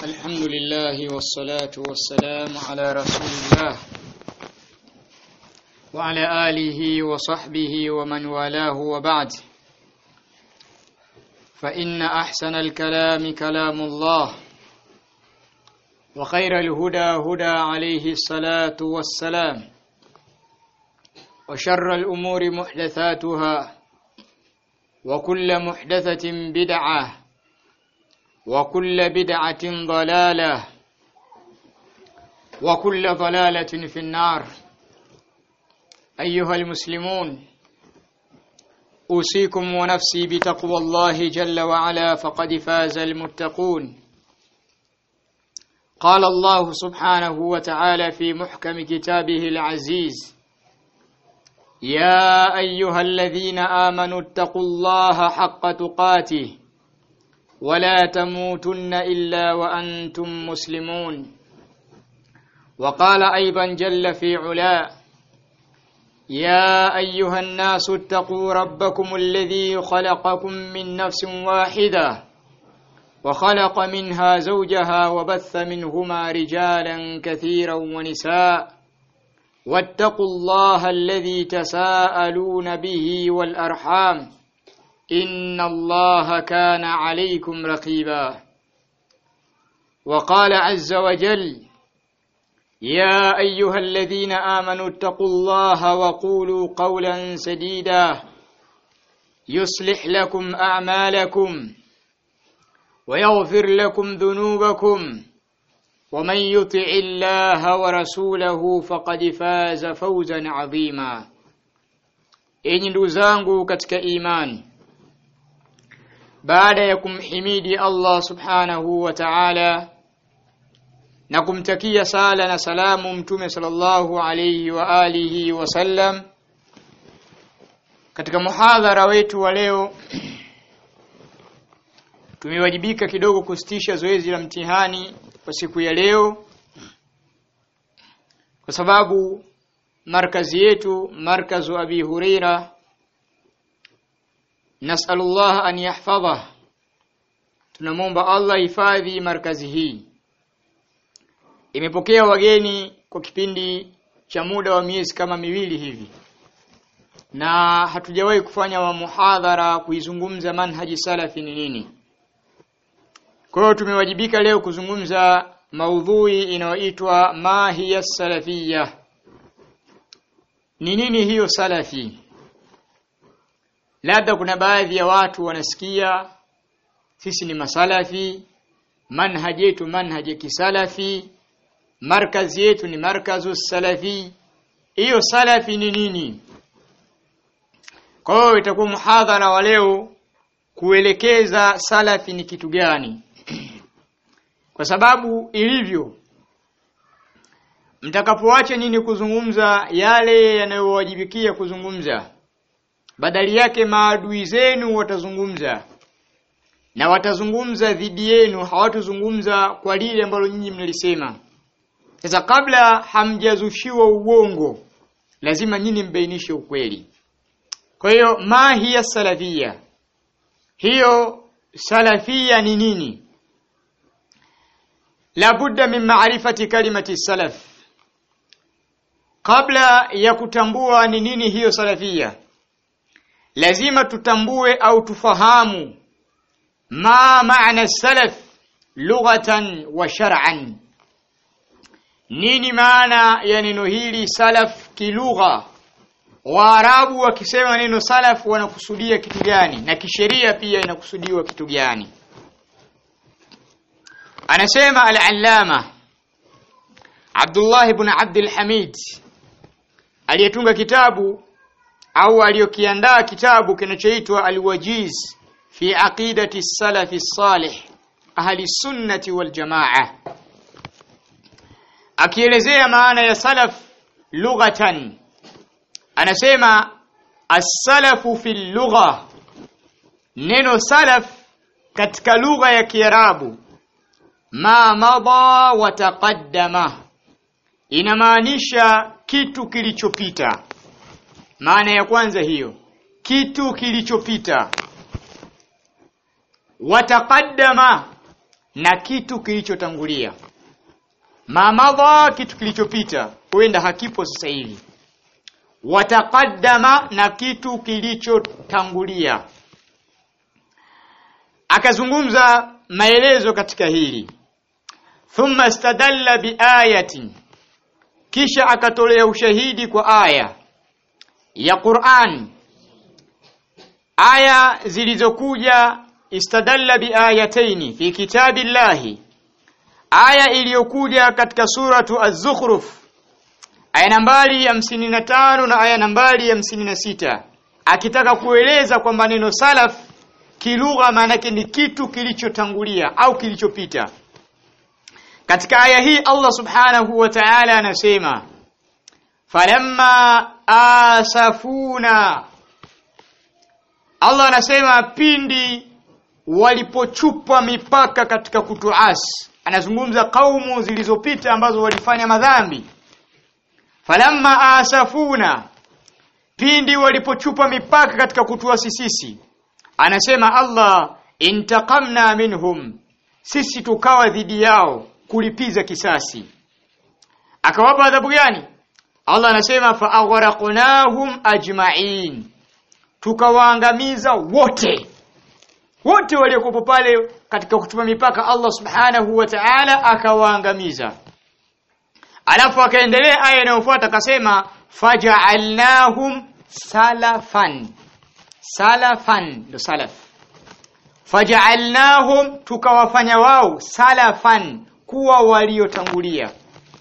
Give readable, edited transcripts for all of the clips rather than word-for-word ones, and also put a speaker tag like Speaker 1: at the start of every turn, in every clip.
Speaker 1: الحمد لله والصلاة والسلام على رسول الله وعلى آله وصحبه ومن والاه وبعد. فإن أحسن الكلام كلام الله وخير الهدى هدى عليه الصلاة والسلام وشر الأمور محدثاتها وكل محدثة بدعة وكل بدعة ضلالة وكل ضلالة في النار. أيها المسلمون، أوصيكم ونفسي بتقوى الله جل وعلا فقد فاز المتقون. قال الله سبحانه وتعالى في محكم كتابه العزيز: يا أيها الذين آمنوا اتقوا الله حق تقاته ولا تموتن إلا وأنتم مسلمون. وقال أيضا جل في علا: يا أيها الناس اتقوا ربكم الذي خلقكم من نفس واحدة وخلق منها زوجها وبث منهما رجالا كثيرا ونساء واتقوا الله الذي تساءلون به والأرحام إن الله كان عليكم رقيبا. وقال عز وجل: يا أيها الذين آمنوا اتقوا الله وقولوا قولا سديدا يصلح لكم أعمالكم ويغفر لكم ذنوبكم ومن يطع الله ورسوله فقد فاز فوزا عظيما. Enyi ndugu zangu katika imani, baada ya kumhimidi Allah subhanahu wa ta'ala na kumtakia sala na salamu mtume sallallahu alayhi wa alihi wasallam, katika muhadhara wetu wa leo tumewajibika kidogo kusitisha zoezi la mtihani kwa siku ya leo, kwa sababu markazi yetu, markazu Abi Huraira, nasallallahu an yahfadha, tunamwomba Allah hifadhi markazi hii, imepokea wageni kwa kipindi cha muda wa miezi kama miwili hivi, na hatujawahi kufanya muhadhara kuizungumza manhaji salafi ni nini. Kwa hiyo tumewajibika leo kuzungumza maudhui inayoitwa ma hiya salafiyya. Ni nini hiyo salafi? Labda kuna baadhi ya watu wanasikia sisi ni masalafi, manhaji yetu manhaji kisalafi, markazi yetu ni markazu salafi. Hiyo salafi ni nini? Kwa hiyo itakuwa muhadhara wa leo kuelekeza salafi ni kitu gani. Kwa sababu ilivyo, mtakapoacha nini kuzungumza yale yanayowajibikia kuzungumza, badali yake maadui zenu watazungumza, na watazungumza dhidi yenu, hawatazungumza kwa lile ambalo nyinyi mnalisema. Sasa kabla hamjazushiwa uongo, lazima nyinyi mbainishe ukweli. Kwa hiyo ma hiya salafia, hiyo salafia ni nini? La budda min ma'rifati kalimati salaf. Kabla ya kutambua ni nini hiyo salafia, lazima tutambue au tufahamu ma maana salaf lughatan wa shar'an. Nini maana ya neno hili salaf kilugha? Waarabu wakisema neno salaf wanakusudia kitu gani, na kisheria pia inakusudiwa kitu gani? Anasema al-allama Abdullah ibn Abdul Hamid, aliyetunga kitabu au aliyokiandaa kitabu kinachoitwa Al-Wajiz fi aqidati salafi salih ahli sunnati wal jamaa, akielezea maana ya salaf lughatan, anasema as-salafu fil lugha, neno salaf katika lugha ya Kiarabu, ma madha wa taqaddama, inamaanisha kitu kilichopita. Maana ya kwanza hiyo, kitu kilichopita. Wa taqaddama, na kitu kilichotangulia. Ma madha, kitu kilichopita, huenda hakipo sasa hivi. Wataqaddama, na kitu kilichotangulia. Akazungumza maelezo katika hili. Thumma istadalla biayatin, kisha akatolea ushahidi kwa aya ya Qur'an. Aya zilizokuja, istadalla biayataini fi kitabillahi, aya iliyokuja katika suratu Az-Zukhruf aya nambari 55 na aya nambari 56, akitaka kueleza kwamba neno salaf kilugha maana yake ni kitu kilichotangulia au kilichopita. Katika aya hii Allah subhanahu wa ta'ala anasema falamma asafuna, Allah anasema pindi walipochupa mipaka katika kutuasi. Anazungumza kaumu zilizopita ambazo walifanya madhambi. Falamma asafuna, pindi walipochupa mipaka katika kutuasi sisi, anasema Allah intaqamna minhum, sisi tukawa dhidi yao kulipiza kisasi. Akawapa adhabu gani? Allah anasema fa aghraqnahum ajma'in, tukawaangamiza wote waliokuwa pale katika kuchupa mipaka. Allah subhanahu wa ta'ala akawaangamiza. Alafu akaendelea aya inayofuata akasema faja'alnahum salafan. Salafan ndo salaf. Faja'alnahum, tukawafanya wao salafan, kuwa waliotangulia.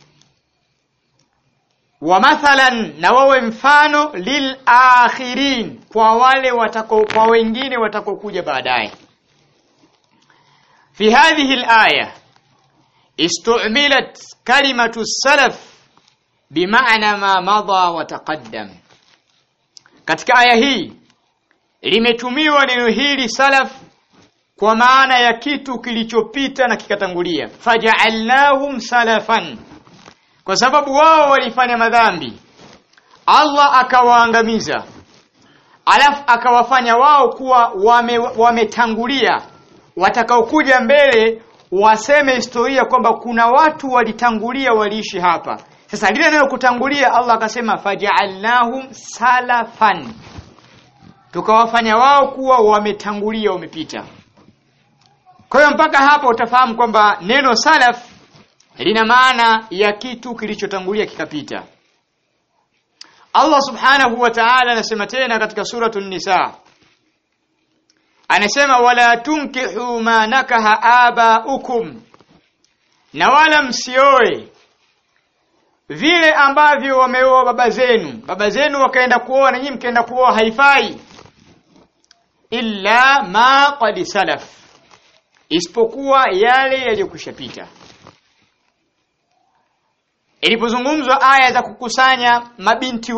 Speaker 1: Wa mathalan, na wawe mfano lil akhirin, kwa wale kwa wengine watakokuja baadaye. Fi hadhihi al-aya istu'milat kalimatu salaf bimaana ma madha wa taqaddam. Katika aya hii limetumiwa neno hili salaf kwa maana ya kitu kilichopita na kikatangulia. Faja'alnahum salafan, kwa sababu wao walifanya madhambi, Allah akawaangamiza, alafu akawafanya wao kuwa wametangulia. Watakaokuja mbele waseme historia kwamba kuna watu walitangulia, waliishi hapa. Sasa lile neno kutangulia, Allah akasema faja'alnahum salafan, tukawafanya wao kuwa wametangulia, wamepita. Kwa hiyo mpaka hapa utafahamu kwamba neno salaf lina maana ya kitu kilichotangulia kikapita. Allah subhanahu wa ta'ala anasema tena katika suratul Nisa, anasema wala tunkihu ma nakaha abaukum, na wala msioe vile ambavyo wameoa baba zenu wakaenda kuoa na nyinyi mkaenda kuoa, haifai. Illa ma qad salaf, isipokuwa yale yaliyokushapita. Ilipozungumzwa aya za kukusanya mabinti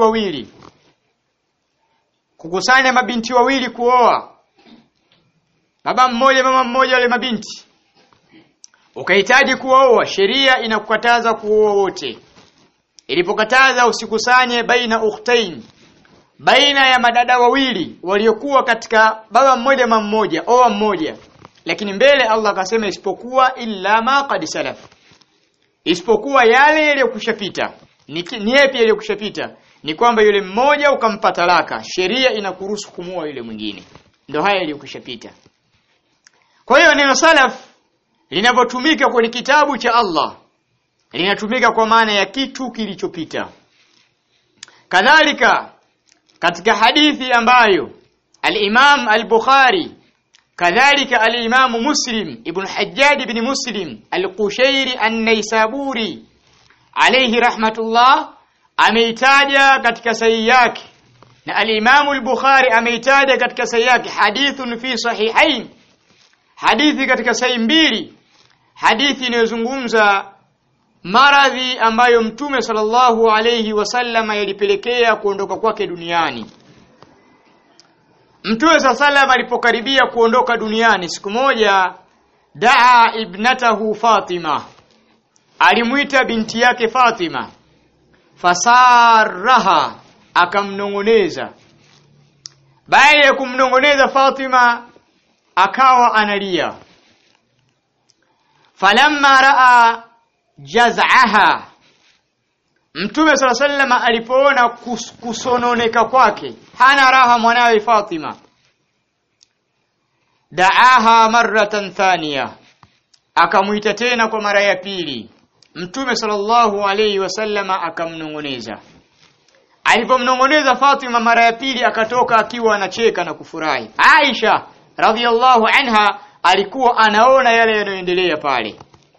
Speaker 1: wawili kuoa, baba mmoja mama mmoja, wale mabinti ukahitaji kuoa, sheria inakukataza kuoa wote. Ilipokataza usikusanye baina ukhtain, baina ya madada wawili waliokuwa katika baba mmoja mama mmoja, oa mmoja. Lakini mbele Allah akasema isipokuwa illa ma qad salaf, isipokuwa yale yaliyokushapita. Ni yapi yaliyokushapita? Ni kwamba yule mmoja ukampa talaka, sheria inakuruhusu kumuoa yule mwingine. Ndio haya yaliyokushapita. Kwa hiyo neno salaf linapotumika kwenye kitabu cha Allah linatumika kwa maana ya kitu kilichopita. Kadhalika katika hadithi ambayo al-Imam al-Bukhari kadhalika al-Imam Muslim ibn Hajjaj ibn Muslim al-Qushairi an-Naisaburi alayhi rahmatullah ameitaja katika sahihi yake, na al-Imam al-Bukhari ameitaja katika sahihi yake, hadithun fi sahihain, hadithi katika sahihi mbili, hadithi inayozungumza maradhi ambayo Mtume sallallahu alayhi wasallam yalipelekea kuondoka kwake duniani. Mtume sallallahu alipokaribia kuondoka duniani, siku moja daa ibnatahu Fatima, alimuita binti yake Fatima, fasaraha, akamnongoneza. Baada ya kumnongoneza Fatima akawa analia. falamma raa jaz'aha, Mtume sallallahu alayhi wasallam alipoona kusononeka kwake, hana raha mwanawe Fatima, da'aha marratan thaniya, akamuita tena kwa mara ya pili. Mtume sallallahu alayhi wasallam akamnongoneza. Alipomnongoneza Fatima mara ya pili, akatoka akiwa anacheka na kufurahi. Aisha radhiyallahu anha alikuwa anaona yale yanayoendelea pale.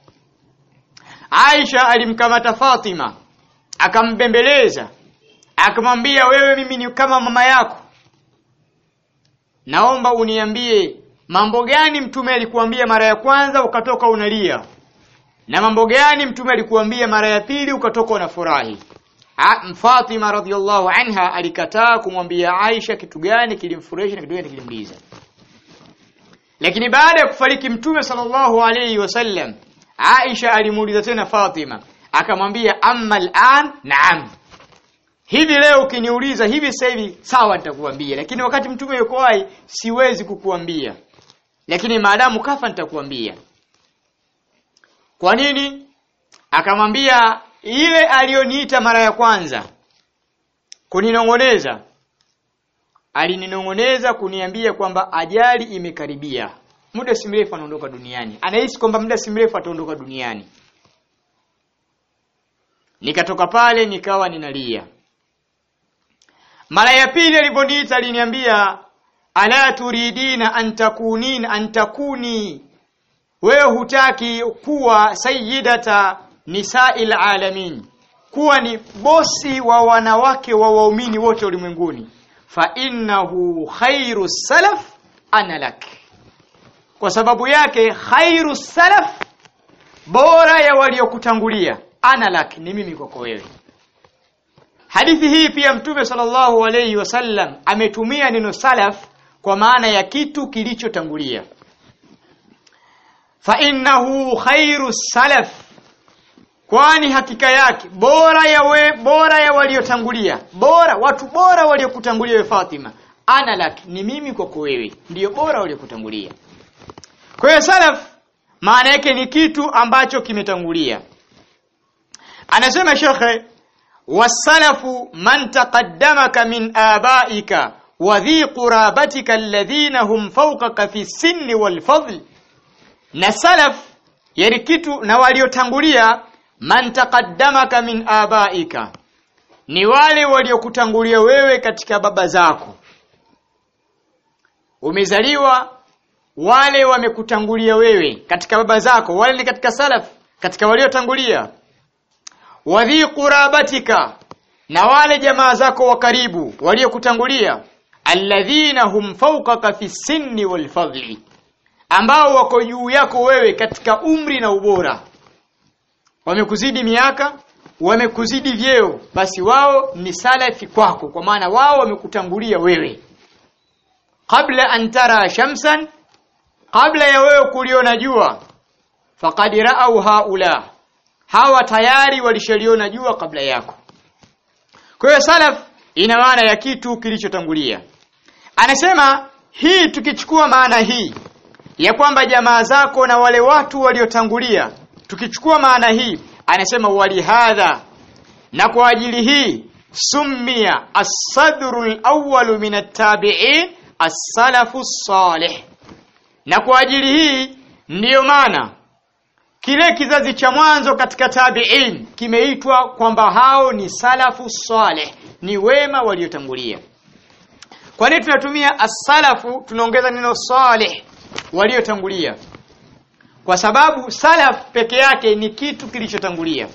Speaker 1: Aisha alimkamata Fatima, akambembeleza, akamwambia, wewe mimi ni kama mama yako, naomba uniambie mambo gani Mtume alikuambia mara ya kwanza ukatoka unalia, na mambo gani Mtume alikuambia mara ya pili ukatoka unafurahi. Fatima radhiyallahu anha alikataa kumwambia Aisha kitu gani kilimfurahisha na kitu gani kilimliza. Lakini baada ya kufariki Mtume sallallahu alayhi wasallam, Aisha alimuuliza tena Fatima, akamwambia, amma al'an na'am, hivi leo ukiniuliza hivi sasa hivi sawa nitakuambia, lakini wakati Mtume yuko hai siwezi kukuambia, lakini maadamu kafa nitakuambia. Kwa nini? Akamwambia, ile alioniita mara ya kwanza kuninongoneza, alininongoneza kuniambia kwamba ajali imekaribia, muda si mrefu anaondoka duniani, anahisi kwamba muda si mrefu ataondoka duniani. Nikatoka pale nikawa ninalia. Mara ya pili aliponiita aliniambia, ala turidina antakuni, wewe hutaki kuwa sayyidata nisa'il alamin, kuwa ni bosi wa wanawake wa waumini wote ulimwenguni. Fa innahu khairu salaf ana lak, kwa sababu yake khairu salaf, bora ya waliokutangulia, ana lak, ni mimi kwako wewe. Hadithi hii pia Mtume sallallahu alayhi wasallam ametumia neno salaf kwa maana ya kitu kilichotangulia. Fa innahu khairu salaf, kwani hakika yake bora ya waliotangulia, watu bora waliokutangulia wewe Fatima, ana lak, ni mimi kwako wewe, ndio bora waliokutangulia. Kwa hiyo salaf maana yake ni kitu ambacho kimetangulia. Anasema Sheikh, wasalafu man taqaddamaka min abaika wa dhi qurabatika alladhina hum fawqaka fi sinni wal fadl, na salaf yani kitu na waliotangulia, man taqaddamaka min abaika, ni wale waliokutangulia wewe katika baba zako, umezaliwa wale wamekutangulia wewe katika baba zako, wale ni katika salaf, katika waliotangulia. Wadhi qurabatika, na wale jamaa zako wa karibu waliokutangulia, alladhina hum fawqaka fi sinni wal fadli, ambao wako juu yako wewe katika umri na ubora, wamekuzidi miaka, wamekuzidi vyeo, basi wao ni salafi kwako, kwa maana wao wamekutangulia wewe. Kabla an tara shamsan, kabla ya wewe kuliona jua, faqad ra'au haula, hawa tayari walishaliona jua kabla yako. Kwa hiyo salaf ina maana ya kitu kilichotangulia. Anasema hii, tukichukua maana hii ya kwamba jamaa zako na wale watu waliotangulia, tukichukua maana hii, anasema walihadha, na kwa ajili hii, summia as-sadrul awwal min at-tabi'in as-salafu salih, na kwa ajili hii ndiyo maana kile kizazi cha mwanzo katika tabi'in kimeitwa kwamba hao ni salafu salih, ni wema waliotangulia. Kwa nini tunatumia as-salafu, tunaongeza neno salih, waliotangulia? Kwa sababu salaf peke yake ni kitu kilichotangulia,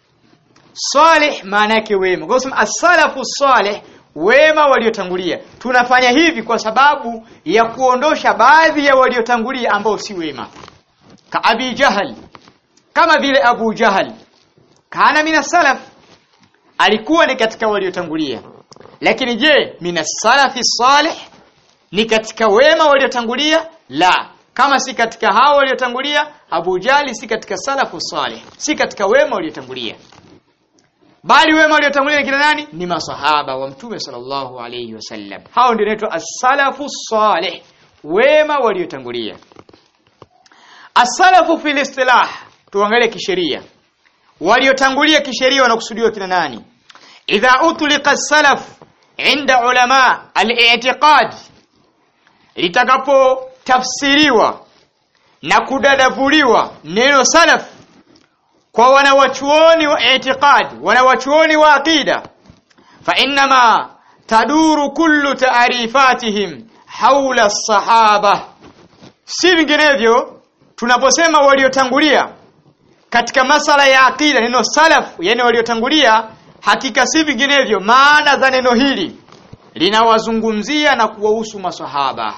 Speaker 1: salih maana yake wema. Kwa sababu as-salafu salih, wema waliotangulia. Tunafanya hivi kwa sababu ya kuondosha baadhi ya waliotangulia ambao si wema, ka Abi Jahal, kama vile Abu Jahal kana mina salaf, alikuwa ni katika waliotangulia. Lakini je, mina salafi salih, ni katika wema waliotangulia? La, kama si katika hao waliotangulia, Abu Jahal si katika salafu salih, si katika wema waliotangulia. Bali wema waliotangulia ni kina nani? Ni masahaba wa Mtume sallallahu alayhi wasallam. Hao ndio inaitwa as-salafu salih, wema waliotangulia. As-salafu fil istilah, tuangalie kisheria. Waliotangulia kisheria wanakusudiwa kina nani? Idha utliqa as-salaf inda ulama al-i'tiqad, litakapo tafsiriwa na kudadavuliwa neno salaf kwa wanawachuoni wa i'tiqad, wanawachuoni wa aqida, fa inma taduru kullu ta'rifatihim hawla as-sahaba. Si vinginevyo tunaposema waliotangulia katika masala ya aqida, neno salaf yani waliotangulia, hakika si vinginevyo maana za neno hili linawazungumzia na kuwahusu masahaba.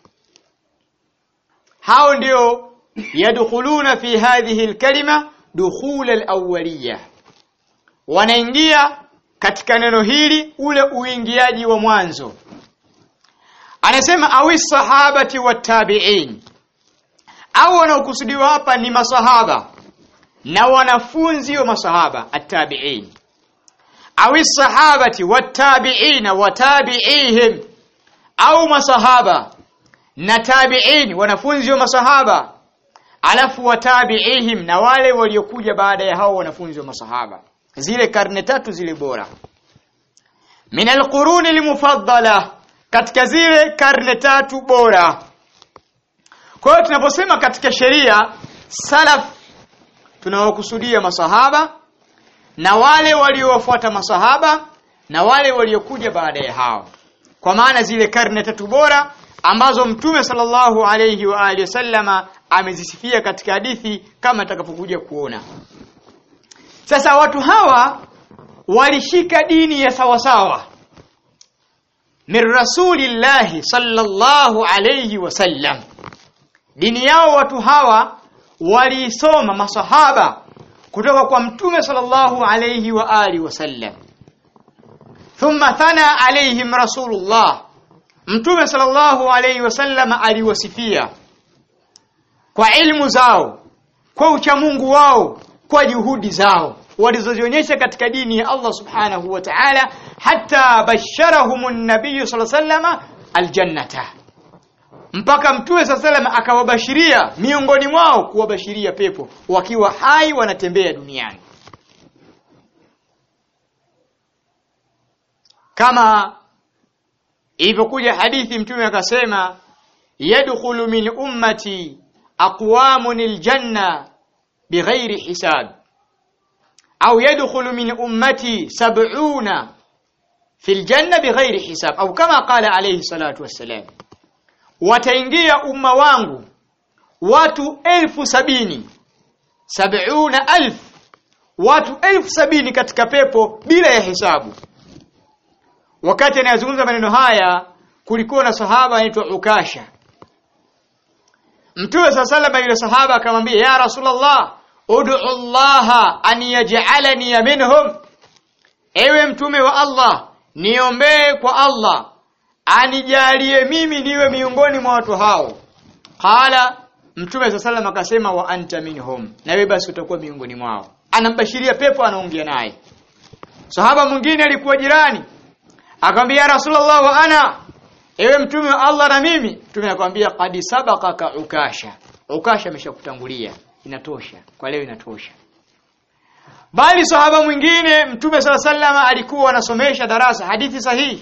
Speaker 1: Hao ndio yadkhuluna fi hadhihi alkalima dukhul alawwaliyah, wanaingia katika neno hili ule uingiaji wa mwanzo. Anasema awi sahabati wattabi'in, au wanaokusudiwa hapa ni masahaba na wanafunzi wa masahaba at-tabi'in. Awi sahabati wattabi'in wa tabi'ihim, au masahaba na tabi'in wanafunzi wa masahaba, alafu watabi'ihim na wale waliokuja baada ya hao wanafunzi wa masahaba, zile karne tatu zile bora. Min alquruni almufaddala, katika zile karne tatu bora. Kwa hiyo tunaposema katika sheria salaf, tunawakusudia masahaba na wale waliowafuata masahaba na wale waliokuja baada ya hao, kwa maana zile karne tatu bora ambazo Mtume sallallahu alayhi wa alihi wasallama amezisifia katika hadithi kama atakapokuja kuona. Sasa watu hawa walishika dini ya sawasawa min rasulillahi sallallahu alayhi wasallam. Dini yao watu hawa waliisoma masahaba kutoka kwa Mtume sallallahu alayhi wa alihi wasallam. Thumma thana alayhim rasulullah, Mtume sallallahu alayhi wasallam aliwasifia kwa ilmu zao, kwa uchamungu wao, kwa juhudi zao walizozionyesha katika dini ya Allah subhanahu wa ta'ala, hatta basharahumun nabiy sallallahu alayhi wasallam aljannata, mpaka Mtume sallallahu alayhi wasallam akawabashiria miongoni mwao, kuwabashiria pepo wakiwa hai wanatembea duniani. Kama ilivyokuja hadithi, Mtume akasema yadkhulu min ummati aqwamun aljanna bighairi hisab, au yadkhulu min ummati 70 fil janna bighairi hisab, au kama qala alayhi salatu wassalam, wataingia umma wangu watu 70,000, 70,000 watu 70,000 katika pepo bila ya hisabu. Wakati anayazungumza maneno haya kulikuwa na sahaba anaitwa Ukasha. Mtume sallallahu alayhi sahaba akamwambia, ya Rasulullah, ud'u Allah an yaj'alani minhum, ewe Mtume wa Allah, niombee kwa Allah anijalie mimi niwe miongoni mwa watu hao. Qala, Mtume sallallahu akasema, wa anta minhum, na wewe basi utakuwa miongoni mwao. Anambashiria pepo, anaongea naye. Sahaba mwingine alikuwa jirani akamwambia, Rasulullah wa ana, ewe Mtume wa Allah na mimi. Mtume akamwambia, qad sabaqaka Ukasha, Ukasha ameshakutangulia, inatosha kwa leo, inatosha. Bali sahaba mwingine Mtume sallallahu alikuwa anasomesha darasa hadithi sahihi.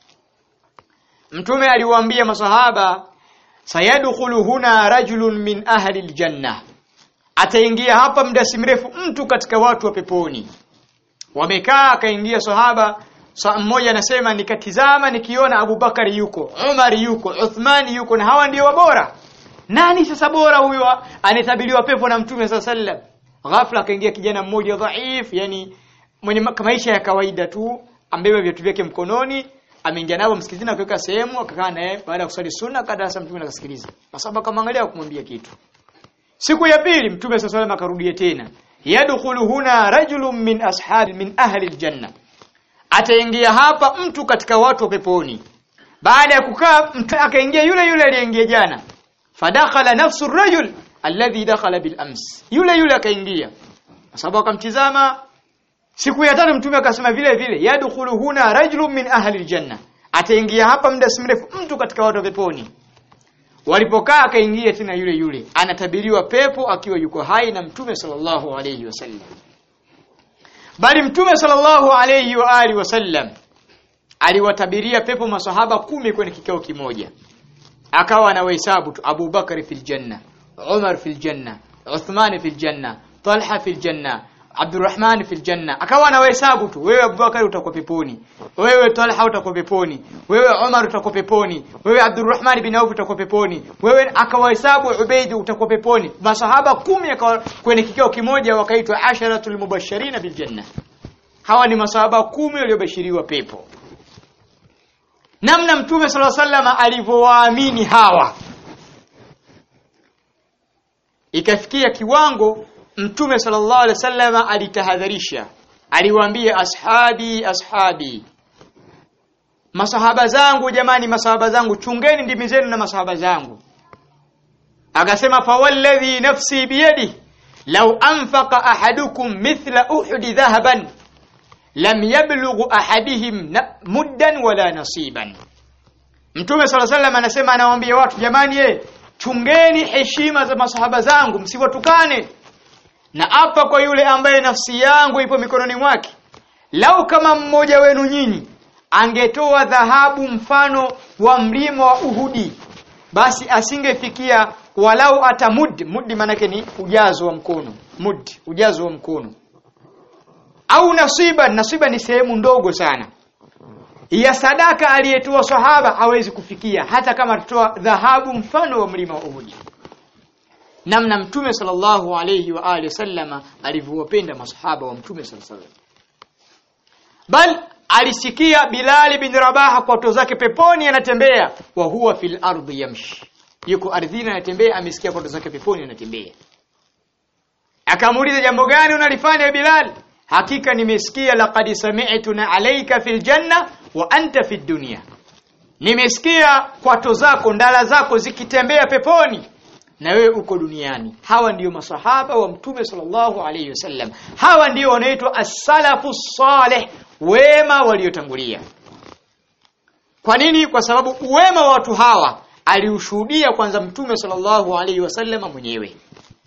Speaker 1: Mtume aliwaambia masahaba, sayadkhulu huna rajulun min ahli aljanna, ataingia hapa muda si mrefu mtu katika watu wa peponi. Wamekaa, akaingia sahaba mmoja, anasema nikatizama nikiona Abu Bakari yuko, Umar yuko, Uthman yuko, na hawa ndio wabora. Nani sasa bora huyo anatabiriwa pepo na Mtume sallallahu? Ghafla akaingia kijana mmoja dhaif, yani mwenye maisha ya kawaida tu, ambeba viatu vyake mkononi, ameingia nao msikitini, akaweka sehemu, akakaa naye. Baada ya kusali sunna kadarasa, Mtume akasikiliza. Masahaba kamwangalia kumwambia kitu. Siku ya pili Mtume sallallahu akarudia tena, yadkhulu huna rajulun min ahli aljanna, ataingia hapa mtu katika watu wa peponi. Baada ya kukaa akaingia yule aliyeingia jana, fadakhala nafsu ar-rajul alladhi dakhala bil ams, yule akaingia. Sababu akamtizama. Siku ya tatu Mtume akasema vile vile, yadkhulu huna rajulun min ahli aljanna, ataingia hapa muda si mrefu mtu katika watu wa peponi. Walipokaa akaingia tena yule anatabiriwa pepo akiwa yuko hai na Mtume sallallahu alayhi wasallam. Bali Mtume sallallahu alayhi wa alihi wasallam aliwatabiria pepo masahaba 10 kwenye kikao kimoja. Akawa anawahesabu tu: Abu Bakar fil janna, Umar fil janna, Uthman fil janna, Talha fil janna, Abdurrahman fil janna. Akawa anawahesabu tu: wewe Abu Bakar utakuwa peponi, wewe Talha utakuwa peponi, wewe Umar utakuwa peponi, wewe Abdurrahman bin Auf utakuwa peponi, wewe. Akawahesabu Ubayd utakuwa peponi. Masahaba 10 akawa kwenye kikao kimoja, wakaitwa asharatul mubashirin bil janna. Hawa ni masahaba 10 waliobashiriwa pepo. Namna Mtume sallallahu alaihi wasallam alivyowaamini hawa, ikafikia kiwango Mtume sallallahu alaihi wasallam alitahadharisha, aliwaambia ashabi, masahaba zangu, jamani, masahaba zangu, chungeni ndimi zenu na masahaba zangu. Akasema, fa walladhi nafsi biyadi law anfaqa ahadukum mithla uhudi dhahaban lam yablughu ahadihim muddan wala nasiban. Mtume sallallahu alaihi wasallam anasema, anawaambia watu, jamani, chungeni heshima za masahaba zangu, msiwatukane. Na hapa kwa yule ambaye nafsi yangu ipo mikononi mwake, lau kama mmoja wenu nyinyi angetoa dhahabu mfano wa mlima wa Uhudi, basi asingefikia walau atamud. Mudi manake ni ujazo wa mkono, mud ujazo wa mkono. Au nasiba ni sehemu ndogo sana ya sadaka aliyetoa sahaba, hawezi kufikia hata kama atatoa dhahabu mfano wa mlima wa Uhud. Namna Mtume sallallahu alayhi wa alihi wasallama alivyowapenda masahaba wa Mtume sallallahu alayhi wasallam. Bal alisikia Bilal bin Rabah kwa to zake peponi anatembea, wa huwa fil ardi yamshi, yuko ardhini anatembea, amesikia kwa to zake peponi anatembea. Akamuuliza, jambo gani unalifanya Bilal? Hakika nimesikia, laqad sami'tuna alayka fil janna wa anta fid dunya, nimesikia kwato zako, ndala zako zikitembea peponi na wewe uko duniani. Hawa ndio masahaba wa Mtume sallallahu alayhi wasallam. Hawa ndio wanaitwa as-salafus salih, wema waliotangulia. Kwa nini? Kwa sababu uwema wa watu hawa aliushuhudia kwanza Mtume sallallahu alayhi wasallam mwenyewe.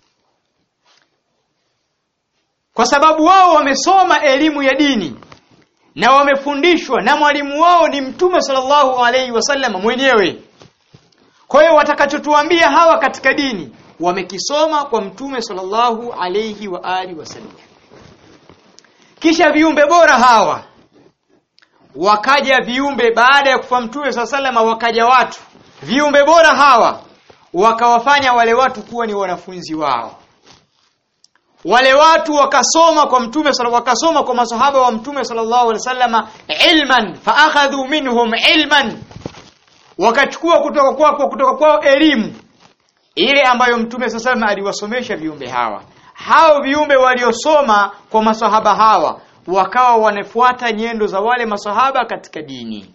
Speaker 1: Kwa sababu wao wamesoma elimu ya dini na wamefundishwa na mwalimu wao ni Mtume sallallahu alayhi wasallam mwenyewe. Kwa hiyo watakachotuambia hawa katika dini wamekisoma kwa Mtume sallallahu alayhi wa alihi wasallam. Kisha viumbe bora hawa wakaja viumbe baada ya kufa Mtume sallallahu alayhi wasallam, wakaja watu viumbe bora hawa wakawafanya wale watu kuwa ni wanafunzi wao. Wale watu wakasoma kwa Mtume wakasoma kwa masahaba wa Mtume sallallahu alaihi wasallam ilman, fa akhadhu minhum ilman, wakachukua kutoka kwao elimu ile ambayo Mtume sallallahu alaihi wasallam aliwasomesha viumbe hawa. Hao viumbe waliosoma kwa masahaba hawa wakawa wanafuata nyendo za wale masahaba katika dini,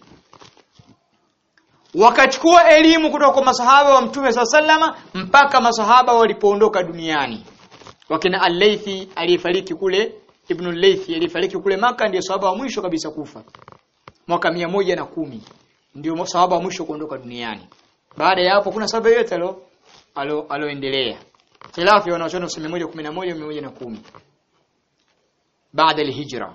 Speaker 1: wakachukua elimu kutoka kwa masahaba wa Mtume sallallahu alaihi wasallam mpaka masahaba walipoondoka duniani. Wakina Al-Laythi aliyefariki kule, Ibn al-Laythi aliyefariki kule Maka, ndiye sahaba wa mwisho kabisa kufa mwaka 110, ndio sahaba wa mwisho kuondoka duniani. Baada ya hapo kuna sahaba yote aloendelea. Khilafu wanaochona 111 110 baada ya hijra.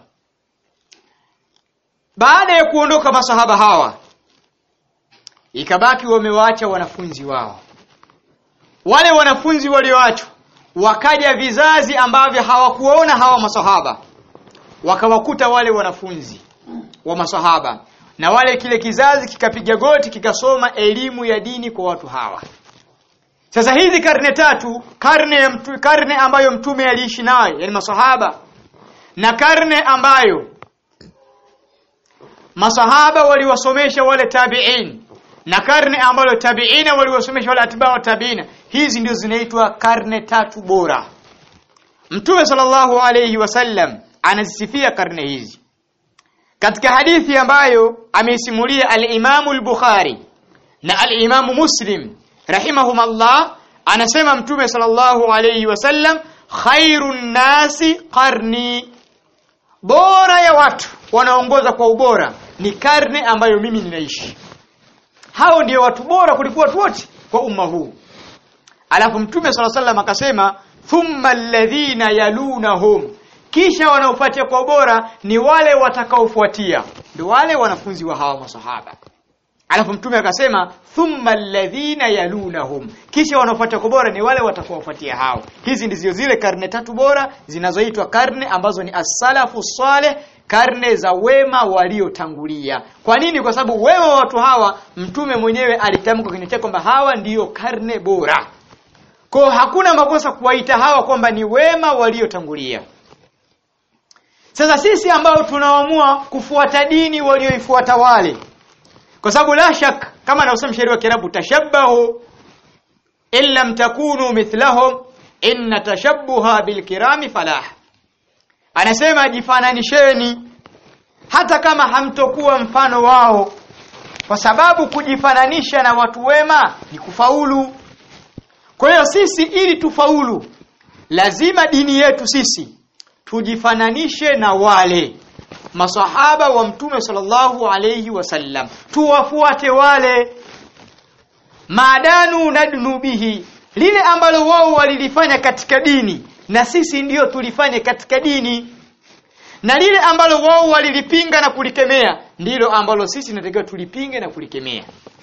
Speaker 1: Baada ya kuondoka masahaba hawa, ikabaki wamewaacha wanafunzi wao. Wale wanafunzi walioachwa, wakaja vizazi ambavyo hawakuona hawa masahaba, wakawakuta wale wanafunzi wa masahaba, na wale kile kizazi kikapiga goti kikasoma elimu ya dini kwa watu hawa. Sasa hizi karne tatu, karne ambayo Mtume aliishi nayo, yani masahaba, na karne ambayo masahaba waliwasomesha wale tabi'in, na karne ambayo tabi'ina waliwasomesha wale atba'u tabi'ina, hizi ndio zinaitwa karne tatu bora. Mtume sallallahu alayhi wasallam anazisifia karne hizi katika hadithi ambayo ameisimulia al-Imam al-Bukhari na al-Imam Muslim rahimahumullah. Anasema Mtume sallallahu alayhi wasallam, khairun nasi qarni, bora ya watu wanaongoza kwa ubora ni karne ambayo mimi ninaishi. Hao ndio watu bora kuliko watu wote. kwa umma huu. Alafu Mtume sallallahu alaihi wasallam akasema thumma alladhina yalunahum, kisha wanaofuatia kwa ubora ni wale watakaofuatia, ndio wale wanafunzi wa hawa masahaba. Alafu Mtume akasema thumma alladhina yalunahum, kisha wanaofuatia kwa bora ni wale watakaofuatia hao. Hizi ndizo zile karne tatu bora zinazoitwa karne ambazo ni as-salafu salih, karne za wema waliotangulia. Kwa nini? Kwa sababu wema wa watu hawa Mtume mwenyewe alitamka kwenye chake kwamba hawa ndiyo karne bora. Kwa hakuna makosa kuwaita hawa kwamba ni wema waliotangulia. Sasa sisi ambao tunaamua kufuata dini walioifuata wale, kwa sababu la shak kama anaosema mshairi wa Kiarabu, tashabbahu illa mtakunu mithlahum inna tashabbuha bilkirami falah. Anasema jifananisheni hata kama hamtokuwa mfano wao, kwa sababu kujifananisha na watu wema ni kufaulu. Kwa hiyo sisi ili tufaulu lazima dini yetu sisi tujifananishe na wale masahaba wa Mtume sallallahu alayhi wasallam, tuwafuate wale. Maadanu nadnu bihi, lile ambalo wao walilifanya katika dini na sisi ndio tulifanye katika dini, na lile ambalo wao walilipinga na kulikemea ndilo ambalo sisi tunatakiwa tulipinge na kulikemea.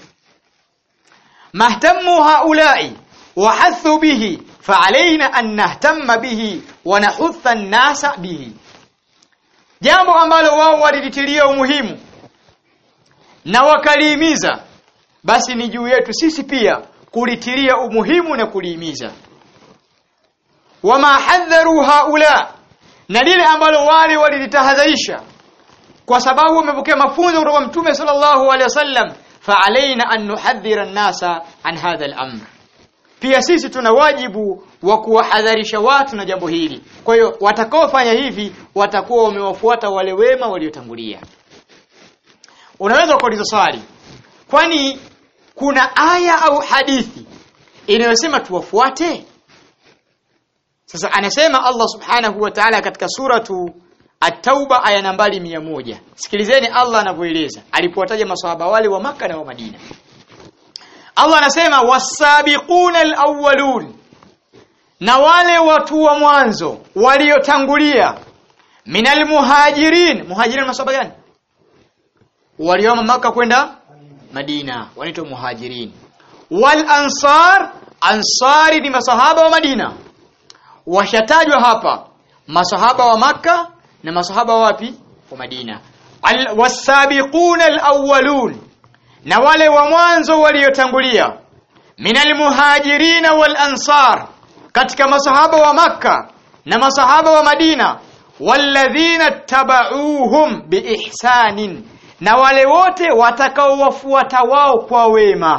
Speaker 1: Mahtamu haulai wa hathu bihi fa'alaina an nahtamma bihi wa nahutha an-nasa bihi, jambo ambalo wao walilitilia umuhimu na wakalihimiza, basi ni juu yetu sisi pia kulitilia umuhimu na kulihimiza. Wama hadharu haula, na lile ambalo wale walilitahadharisha kwa sababu wamepokea mafunzo kutoka Mtume sallallahu alaihi wasallam, fa'alaina an nuhadhira an-nasa an hadha al-amr, pia sisi tuna wajibu wa kuwahadharisha watu na jambo hili. Kwa hiyo watakaofanya hivi watakuwa wamewafuata wale wema waliotangulia. Unaweza kuuliza swali, kwani kuna aya au hadithi inayosema tuwafuate? Sasa anasema Allah subhanahu wa ta'ala katika suratu At-Tauba aya nambari 100. Sikilizeni Allah anavyoeleza alipowataja maswahaba wale wa Makka na wa Madina. Allah anasema wasabiquna alawwalun, na wale watu wa mwanzo waliotangulia, minal muhajirin. Muhajirin maswahaba gani? Walioama Makka kwenda Madina wanaitwa muhajirin. Wal ansar, ansari ni masahaba wa Madina. Washatajwa hapa masahaba wa Makka na masahaba wapi? Wa Madina. Wasabiquna alawwalun, na wale wa mwanzo waliotangulia, minal muhajirin wal ansar, katika masahaba wa Makka na masahaba wa Madina, walladhina tabauhum biihsanin, na wale wote watakaowafuata wao kwa wema.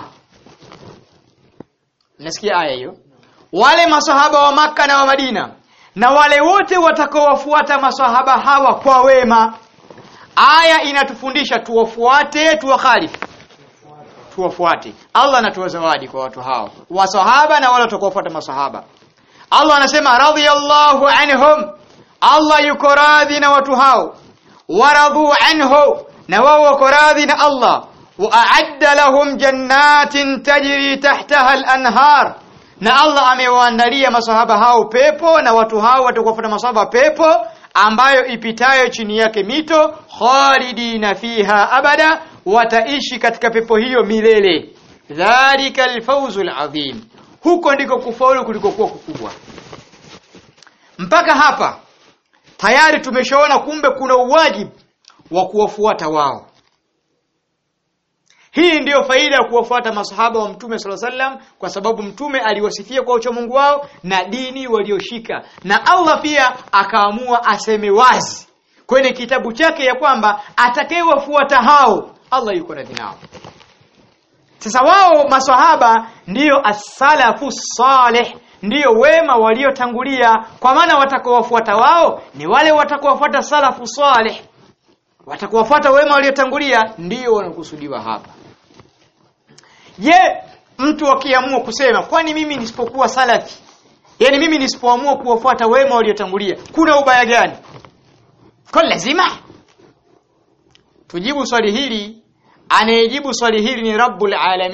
Speaker 1: Nasikia aya hiyo? Wale masahaba wa Makka na wa Madina na wale wote watakaowafuata masahaba hawa kwa wema. Aya inatufundisha tuwafuate, tuwakhalifu. Tuwafuate. Allah anatoa zawadi kwa watu hao, wasahaba na wale watakaofuata masahaba. Allah anasema radhiyallahu anhum, Allah yuko radhi na watu hao, waradhu anhu, na wao wako radhi na Allah, wa a'adda lahum jannatin tajri tahtaha al-anhar, na Allah amewaandalia masahaba hao pepo, na watu hao watakufuata masahaba pepo ambayo ipitayo chini yake mito, khalidina fiha abada, wataishi katika pepo hiyo milele. Dhalika al-fawzul azim, huko ndiko kufaulu kulikokuwa kukubwa. Mpaka hapa tayari tumeshaona kumbe kuna uwajibu wa kuwafuata wao. Hii ndiyo faida ya kuwafuata masahaba wa Mtume sallallahu alaihi wasallam, kwa sababu Mtume aliwasifia kwa ucha Mungu wao na dini walioshika, na Allah pia akaamua aseme wazi kwenye kitabu chake ya kwamba atakayewafuata hao Allah yuko radhi nao. Sasa wao masahaba ndiyo as-salafu salih, ndiyo wema waliotangulia, kwa maana watakaowafuata wao ni wale watakaowafuata salafu salih, watakaowafuata wema waliotangulia ndiyo wanakusudiwa hapa. Je, mtu akiamua kusema kwani mimi nisipokuwa salafi, yani mimi nisipoamua kuwafuata wema waliotangulia, kuna ubaya gani? Kwa lazima tujibu swali hili. Anayejibu swali hili ni Rabbul Alamin,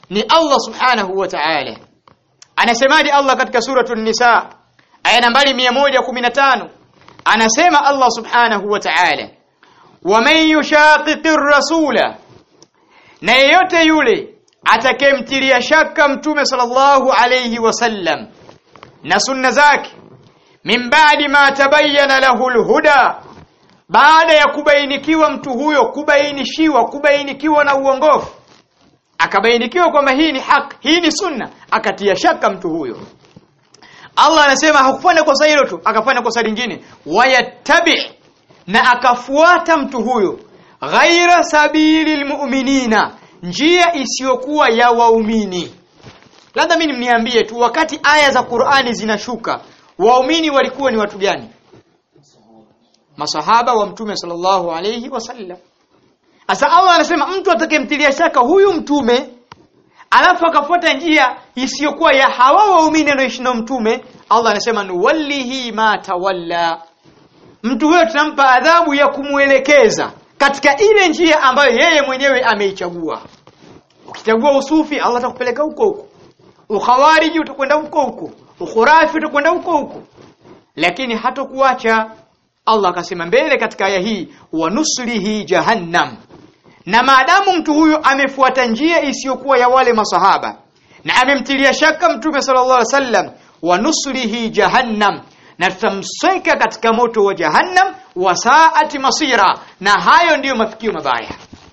Speaker 1: ni Allah subhanahu wa ta'ala. Anasemaje Allah katika suratul Nisa aya nambari 115? Anasema Allah subhanahu wa ta'ala, wa man yushaqiqir rasula, na yeyote yule atakayemtilia shaka mtume sallallahu alayhi wasallam na sunna zake, min ba'di ma tabayyana lahu alhuda, baada ya kubainikiwa mtu huyo, kubainikiwa na uongofu, akabainikiwa kwamba hii ni haki, hii ni sunna, akatia shaka mtu huyo. Allah anasema hakufanya kosa hilo tu, akafanya kosa lingine, wayattabi, na akafuata mtu huyo ghaira sabilil mu'minina, njia isiyokuwa ya waumini. Labda mimi niambie tu, wakati aya za Qur'ani zinashuka, waumini walikuwa ni watu gani? Masahaba wa mtume sallallahu alayhi wasallam. Asa Allah anasema mtu atakayemtilia shaka huyu mtume alafu akafuata njia isiyokuwa ya hawa waumini wanaoishi na mtume, Allah anasema nuwallihi ma tawalla, mtu huyo tunampa adhabu ya kumuelekeza katika ile njia ambayo yeye mwenyewe ameichagua. Ukichagua usufi, Allah atakupeleka huko huko. Ukhawariji utakwenda huko huko. Ukhurafi utakwenda huko huko. Lakini hatakuacha. Allah akasema mbele katika aya hii, wa nuslihi jahannam, na maadamu mtu huyo amefuata njia isiyokuwa ya wale masahaba na amemtilia shaka mtume sallallahu alaihi wasallam, wa nuslihi jahannam, na tutamsweka katika moto wa jahannam, wa saati masira, na hayo ndiyo mafikio mabaya.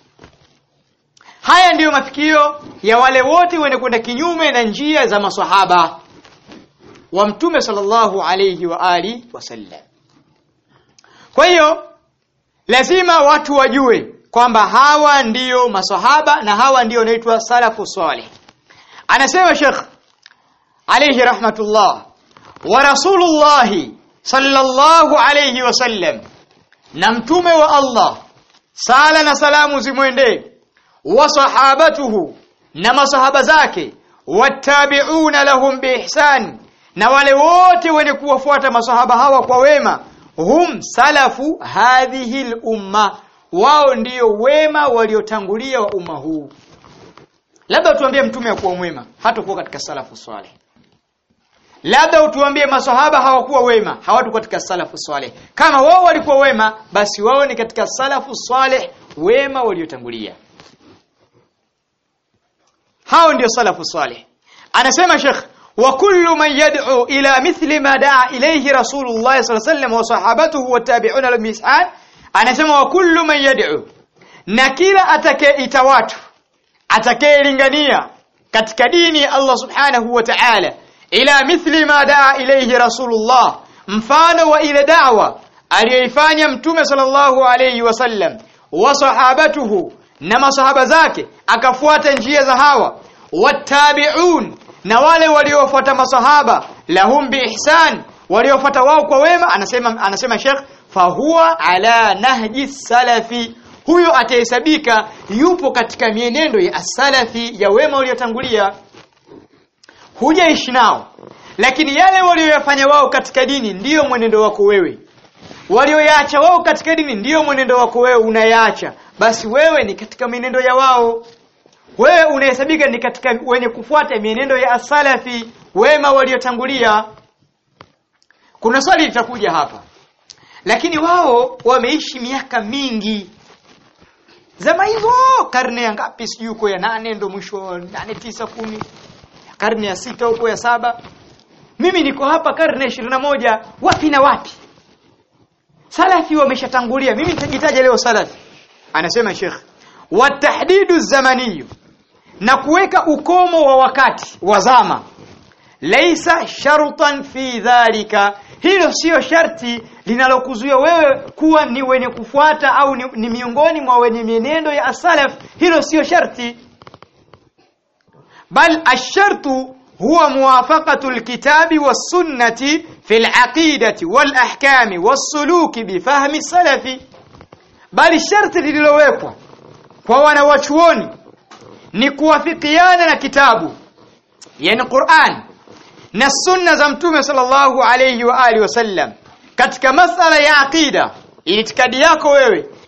Speaker 1: Haya ndiyo mafikio ya wale wote wenye kwenda kinyume na njia za masahaba wa mtume sallallahu alayhi wa alihi wasallam. Kwa hiyo lazima watu wajue kwamba hawa ndiyo masahaba na hawa ndiyo wanaitwa salafu salih. Anasema Sheikh alayhi rahmatullah, wa rasulullah sallallahu alayhi wasallam, na mtume wa Allah sala na salamu zimwendee, wa sahabatuhu, na masahaba zake, wattabi'una lahum biihsan, na wale wote wenye kuwafuata masahaba hawa kwa wema, hum salafu hadhihi al-umma, wao ndio wema waliotangulia wa umma huu. Labda tuambie mtume hakuwa mwema, hatakuwa katika salafu salih. Labda utuambie masahaba hawakuwa wema, hawatu katika salafu salih. Kama wao walikuwa wema, basi wao ni katika salafu salih, wema waliotangulia. Hao ndio salafu salih. Anasema Sheikh, wa kullu man yad'u ila mithli ma da'a ilayhi Rasulullah sallallahu alayhi wasallam wa sahabatuhu wattabi'una lahum biihsan, anasema wa kullu man yad'u, na kila atakayeita watu, atakayelingania katika dini ya Allah subhanahu wa ta'ala, ila mithli ma da'a ilayhi Rasulullah, mfano wa ile da'wa aliyoifanya mtume sallallahu alayhi wasallam, wa sahabatuhu, na masahaba zake, akafuata njia za hawa, wattabi'un, na wale waliofuata masahaba, lahum biihsan, waliofuata wao kwa wema, anasema Sheikh, fahuwa ala nahji salafi, huyo atahesabika yupo katika mienendo ya as-salafi, ya wema waliotangulia. Hujaishi nao, lakini yale walioyafanya wao katika dini ndiyo mwenendo wako wewe. Walioyaacha wao katika dini ndiyo mwenendo wako wewe unayaacha, basi wewe ni katika mienendo ya wao. Wewe unahesabika ni katika wenye kufuata mienendo ya as-salafi, wema waliotangulia. Kuna swali litakuja hapa, lakini wao wameishi miaka mingi. Zama hizo karne ya ngapi sijui, uko ya 8 ndo mwisho 8 9 10, karne ya 6 huko ya 7. Mimi niko hapa karne 21, wapi na wapi? Salafi wameshatangulia, mimi nitajitaja leo salafi. Anasema Sheikh, wa tahdidu zamani, na kuweka ukomo wa wakati wa zama, laisa sharutan fi dhalika, hilo sio sharti linalokuzuia wewe kuwa ni wenye kufuata au ni miongoni mwa wenye mienendo ya as-salaf. Hilo sio sharti, bal ash-shartu huwa muwafaqatu al-kitabi was-sunnati fi al-aqidati wal-ahkami was-suluki bi fahmi as-salafi, bali sharti lililowekwa kwa wanawachuoni ni kuwafikiana na kitabu, yani Qur'an na sunna za mtume sallallahu alayhi wa alihi wasallam katika masala ya aqida. Itikadi yako wewe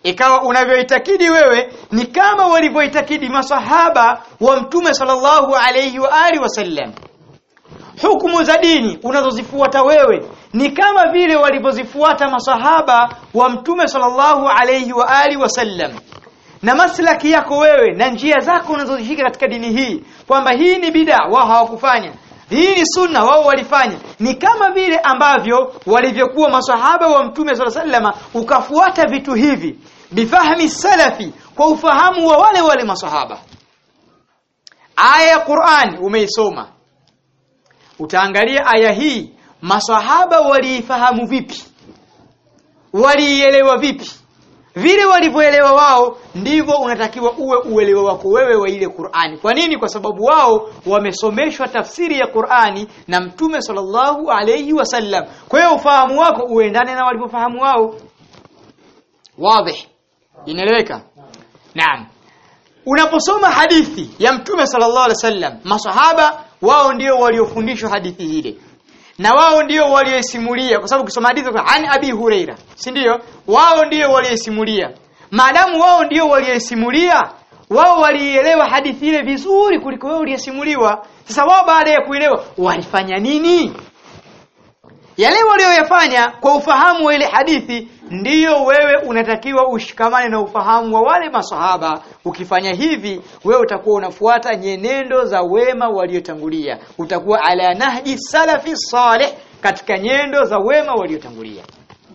Speaker 1: ikawa unavyoitakidi wewe ni kama walivyoitakidi masahaba wa Mtume sallallahu alayhi wa alihi wasallam. Hukumu za dini unazozifuata wewe ni kama vile walivyozifuata masahaba wa Mtume sallallahu alayhi wa alihi wasallam. Na maslaki yako wewe na njia zako unazozishika katika dini hii, kwamba hii ni bid'a wao hawakufanya, hii ni sunna wao walifanya, ni kama vile ambavyo walivyokuwa masahaba wa Mtume sallallahu alayhi wasallam, ukafuata vitu hivi bifahmi salafi, kwa ufahamu wa wale masahaba. Aya ya Qur'an umeisoma, utaangalia aya hii masahaba waliifahamu vipi, walielewa vipi. Vile walivyoelewa wao ndivyo unatakiwa uelewa wako wewe wa ile Qur'ani. Kwa nini? Kwa sababu wao wamesomeshwa tafsiri ya Qur'ani na Mtume sallallahu alayhi wasallam. Kwa hiyo ufahamu wako uendane na walivyofahamu wao. Wazi? Inaeleweka? Naam. Unaposoma hadithi ya Mtume sallallahu alayhi wasallam, masahaba wao ndio waliofundishwa hadithi ile, na wao ndio walioisimulia, kwa sababu kusoma hadithi kwa an Abi Huraira, si ndio? Wao ndio walioisimulia. Maadamu wao ndio walioisimulia, wao walielewa hadithi ile vizuri kuliko wewe uliyesimuliwa. Sasa wao baada ya kuelewa walifanya nini? Yale walioyafanya kwa ufahamu wa ile hadithi, ndiyo wewe unatakiwa ushikamane na ufahamu wa wale masahaba. Ukifanya hivi, wewe utakuwa unafuata nyenendo za wema waliotangulia, utakuwa ala nahji salafi salih, katika nyendo za wema waliotangulia.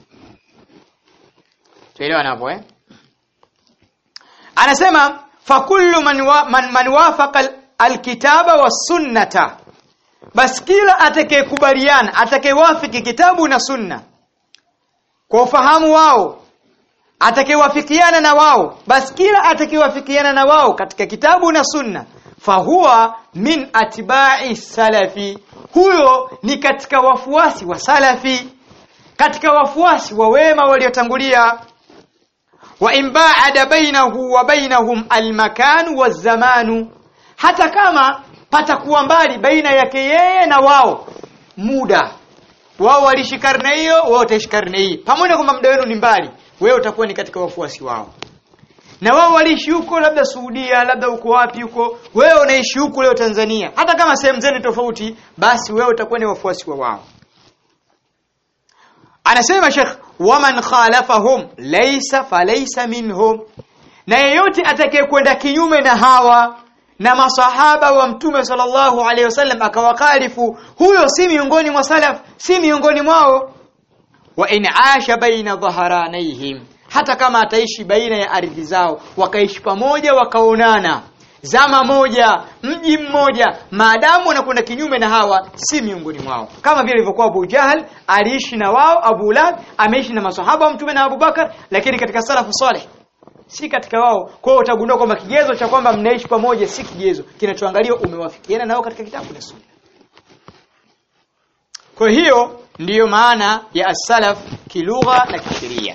Speaker 1: Tuelewa hapo Anasema fa kullu man wafaqa alkitaba was-sunnata, basi kila atakayekubaliana, atakayewafiki kitabu na sunna kwa ufahamu wao, atakayewafikiana na wao, basi kila atakayewafikiana na wao katika kitabu na sunna, fahuwa min atba'i salafi, huyo ni katika wafuasi wa salafi, katika wafuasi wa wema waliotangulia. Wa in ba'ada bainahu wa bainahum almakan wazamanu, hata kama patakuwa mbali baina yake yeye na wao muda, wao waliishi karne hiyo, wao wataishi karne hii, pamoja kwamba muda wenu ni mbali, wewe utakuwa ni katika wafuasi wao. Na wao waliishi huko labda Saudia, labda uko wapi huko, wewe unaishi huko leo Tanzania, hata kama sehemu zenu tofauti, basi wewe utakuwa ni wafuasi wa wao. Anasema Sheikh, waman khalafahum laysa falaysa minhum, na yeyote atakayekwenda kinyume na hawa na masahaba wa Mtume sallallahu alaihi wasallam akawakalifu, huyo si miongoni mwa salaf, si miongoni mwao. Wa in aasha baina dhaharanihim, hata kama ataishi baina ya ardhi zao, wakaishi pamoja, wakaonana zama moja, mji mmoja, maadamu wanakwenda kinyume na hawa, si miongoni mwao. Kama vile ilivyokuwa Abu Jahal aliishi na wao, Abu Lahab ameishi na masahaba wa Mtume na Abu Bakar, lakini katika salafu salih, si katika wao. Kwa hiyo utagundua kwamba kigezo cha kwamba mnaishi pamoja si kigezo, kinachoangaliwa umewafikiana nao katika kitabu na sunna. Kwa hiyo ndiyo maana ya as-salaf kilugha na kisheria.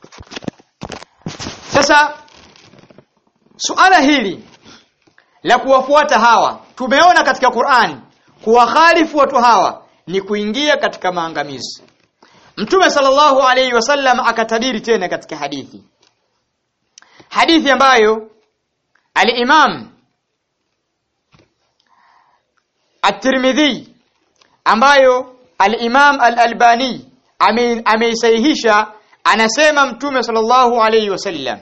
Speaker 1: Sasa suala hili la kuwafuata hawa, tumeona katika Qur'an kuwakhalifu watu hawa ni kuingia katika maangamizi. Mtume sallallahu alayhi wasallam akatabiri tena katika hadithi ambayo al-Imam at-Tirmidhi, ambayo al-Imam al-Albani ameisahihisha. Anasema Mtume sallallahu alayhi wasallam,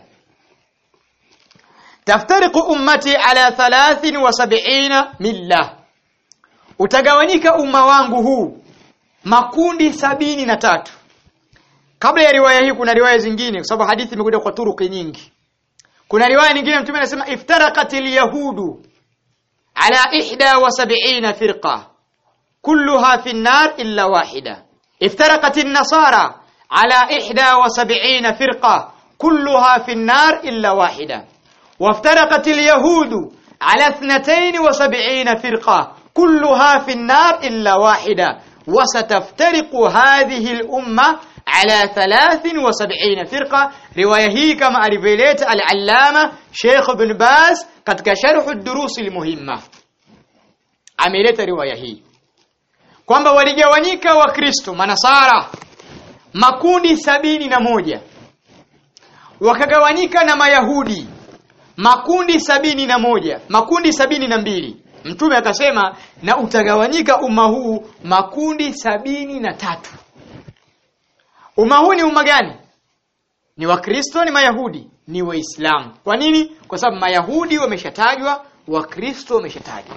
Speaker 1: taftariqu ummati ala 73 milla, utagawanyika umma wangu huu makundi 73. Kabla ya riwaya hii kuna riwaya zingine, kwa sababu hadithi imekuja kwa turuki nyingi. Kuna riwaya nyingine Mtume anasema iftaraqatil yahudu ala 71 firqa kulluha fi an-nar illa wahida, iftaraqatin nasara ala 71 firqa kulluha fi an-nar illa wahida, وافترقت اليهود على 72 فرقة كلها في النار إلا واحدة وستفترق هذه الأمة على 73 فرقة. رواية هي كما أريفيليت العلامة شيخ بن باز قد كشرح الدروس المهمة عملت رواية هي kwamba waligawanyika wa Kristo manasara makundi 71. wakagawanyika na Mayahudi makundi 71, makundi 72. Mtume akasema na utagawanyika umma huu makundi 73. Umma huu ni umma gani? Ni Wakristo, ni Mayahudi, ni Waislamu. Kwa nini? Kwa sababu Mayahudi wameshatajwa, Wakristo wameshatajwa.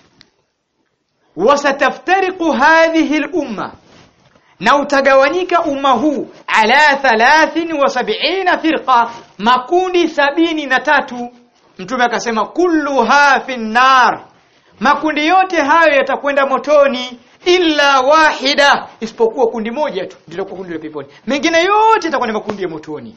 Speaker 1: Wasataftariqu hadhihi al-umma, na utagawanyika umma huu ala 73 firqa, makundi 73. Mtume akasema kulluha fi nar, makundi yote hayo yatakwenda motoni illa wahida, isipokuwa kundi moja tu ndilo kundi la peponi, mengine yote yatakwenda makundi ya motoni.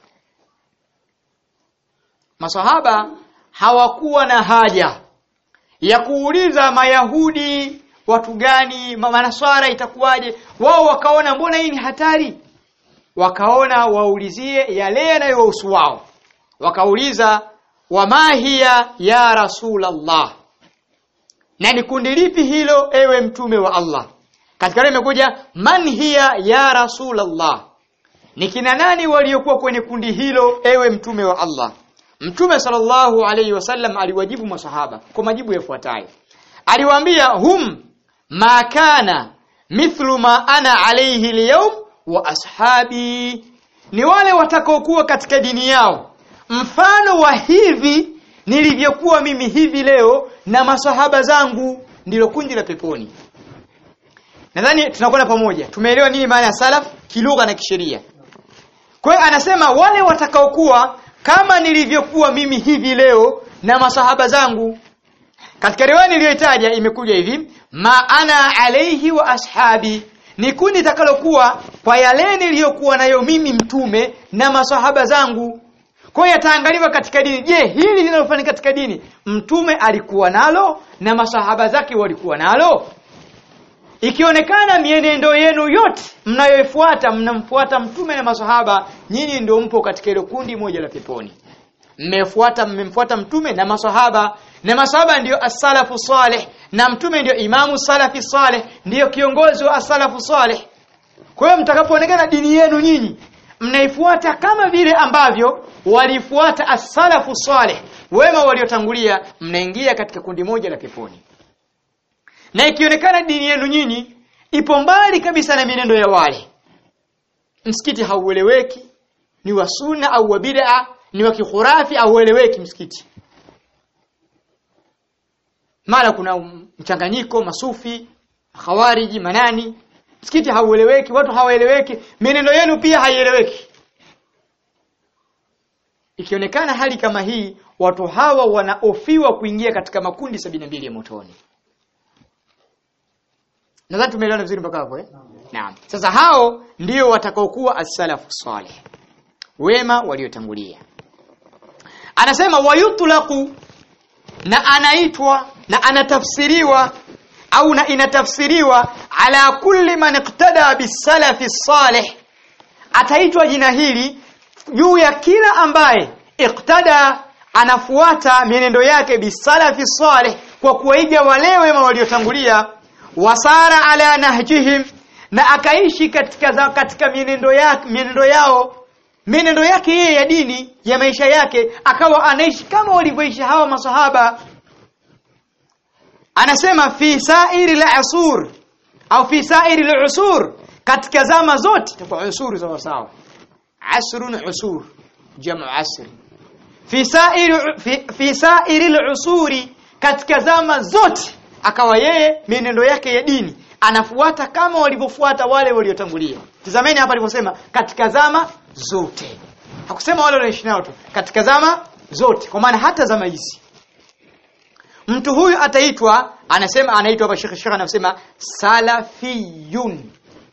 Speaker 1: Masahaba hawakuwa na haja ya kuuliza Mayahudi watu gani, Manaswara itakuwaje. Wao wakaona mbona hii ni hatari, wakaona waulizie yale yanayohusu wao. Wakauliza wama hiya ya Rasulullah, na ni kundi lipi hilo ewe mtume wa Allah? Katika leo imekuja man hiya ya Rasulullah, ni kina nani waliokuwa kwenye kundi hilo ewe mtume wa Allah? Mtume sallallahu alayhi wasallam aliwajibu masahaba kwa majibu yafuatayo. Aliwaambia hum ma kana mithlu ma ana alayhi al-yawm wa ashabi, ni wale watakaokuwa katika dini yao mfano wa hivi nilivyokuwa mimi hivi leo na masahaba zangu, ndilo kundi la peponi. Nadhani tunakwenda pamoja, tumeelewa nini maana ya salaf kilugha na kisheria. Kwa hiyo anasema wale watakaokuwa kama nilivyokuwa mimi hivi leo na masahaba zangu. Katika riwaya niliyotaja imekuja hivi ma ana alayhi wa ashabi, ni kundi takalokuwa kwa yale niliyokuwa nayo mimi mtume na masahaba zangu. Kwa hiyo yataangaliwa katika dini, je, hili linalofanyika katika dini mtume alikuwa nalo na masahaba zake walikuwa nalo? Ikionekana mienendo yenu yote mnayoifuata mnamfuata mtume na masahaba, nyinyi ndio mpo katika ile kundi moja la peponi. Mmemfuata mtume na masahaba ndio as-salafu salih, na mtume ndio imamu salafi salih, ndio kiongozi wa as-salafu salih. Kwa hiyo mtakapoonekana dini yenu nyinyi mnaifuata kama vile ambavyo walifuata as-salafu salih, wema waliotangulia, mnaingia katika kundi moja la peponi. Na ikionekana dini yenu nyinyi ipo mbali kabisa na mienendo ya wale, msikiti haueleweki, ni wa sunna au wa bid'a, ni wa kikhurafi au ueleweki msikiti, mara kuna mchanganyiko, masufi, khawariji, manani, msikiti haueleweki, watu hawaeleweki, mienendo yenu pia haieleweki. Ikionekana hali kama hii, watu hawa wanaofiwa kuingia katika makundi 72 ya motoni. Nadhani tumeelewana vizuri mpaka hapo Naam. Sasa hao ndio watakaokuwa as-salafu salih, wema waliotangulia. Anasema wayutlaqu, na anaitwa na anatafsiriwa au na inatafsiriwa ala kulli man iqtada bis-salafi salih, ataitwa jina hili juu ya kila ambaye iqtada, anafuata mienendo yake bis-salafi salih, kwa kuiga wale wema waliotangulia, wasara ala nahjihim, na akaishi katika mienendo yake yeye ya dini ya maisha yake, akawa anaishi kama walivyoishi hawa masahaba. Anasema fi sa'iril asur au fi sa'iril usur, katika zama zote. Kwa usur sawa, asrun usur jamu asr. Fi sa'iril usuri, katika zama zote akawa yeye mienendo yake ya dini anafuata kama walivyofuata wale waliotangulia. Tazameni hapa alivyosema katika zama zote, hakusema wale wanaishi nao tu, katika zama zote, kwa maana hata zama hizi. Mtu huyu ataitwa, anasema anaitwa hapa Sheikh anasema salafiyun.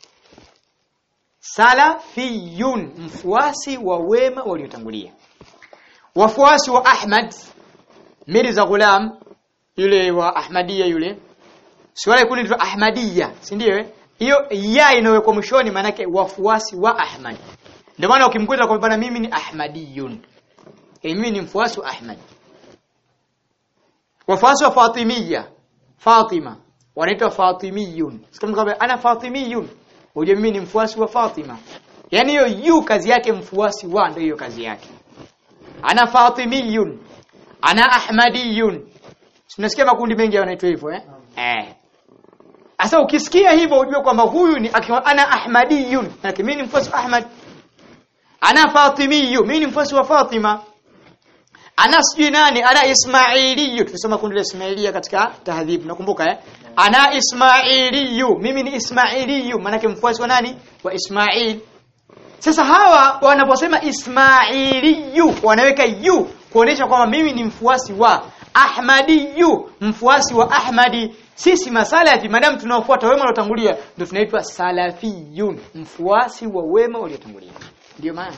Speaker 1: Salafiyun, mfuasi wa wema waliotangulia, wafuasi wa Ahmad Mirza Ghulam, yule wa Ahmadiyya, yule si wale kundi la Ahmadiyya, si ndio hiyo ya inawekwa mwishoni, maana yake wafuasi wa Ahmad. Ndio maana ukimkuta kwa bana mimi ni Ahmadiyun, mimi ni mfuasi wa Ahmad. Wafuasi wa Fatimiyya, Fatima wanaitwa Fatimiyun. Sikamwambia ana Fatimiyun, uje mimi ni mfuasi wa Fatima, yani hiyo yu kazi yake mfuasi wa, ndio hiyo kazi yake. Ana Fatimiyun, ana Ahmadiyun. Tunasikia makundi mengi yanaitwa hivyo Asa ukisikia hivyo ujue kwamba huyu ni ana Ahmadiyun, na mimi ni mfuasi wa Ahmad. Ana Fatimiyyu, mimi ni mfuasi wa Fatima. Ana sijinani, ana Ismailiyyu. Tunasema kundi la Ismailia katika tahdhib, nakumbuka Ana Ismailiyyu, mimi ni Ismailiyyu, maana yake mfuasi wa nani? Wa Ismail. Sasa hawa wanaposema Ismailiyyu wanaweka yu kuonesha kwamba mimi ni mfuasi wa Ahmadiyyu, mfuasi wa Ahmadi. Sisi masalafi madam tunaofuata wema waliotangulia ndio tunaitwa salafiyun, mfuasi wa wema waliotangulia. Ndio maana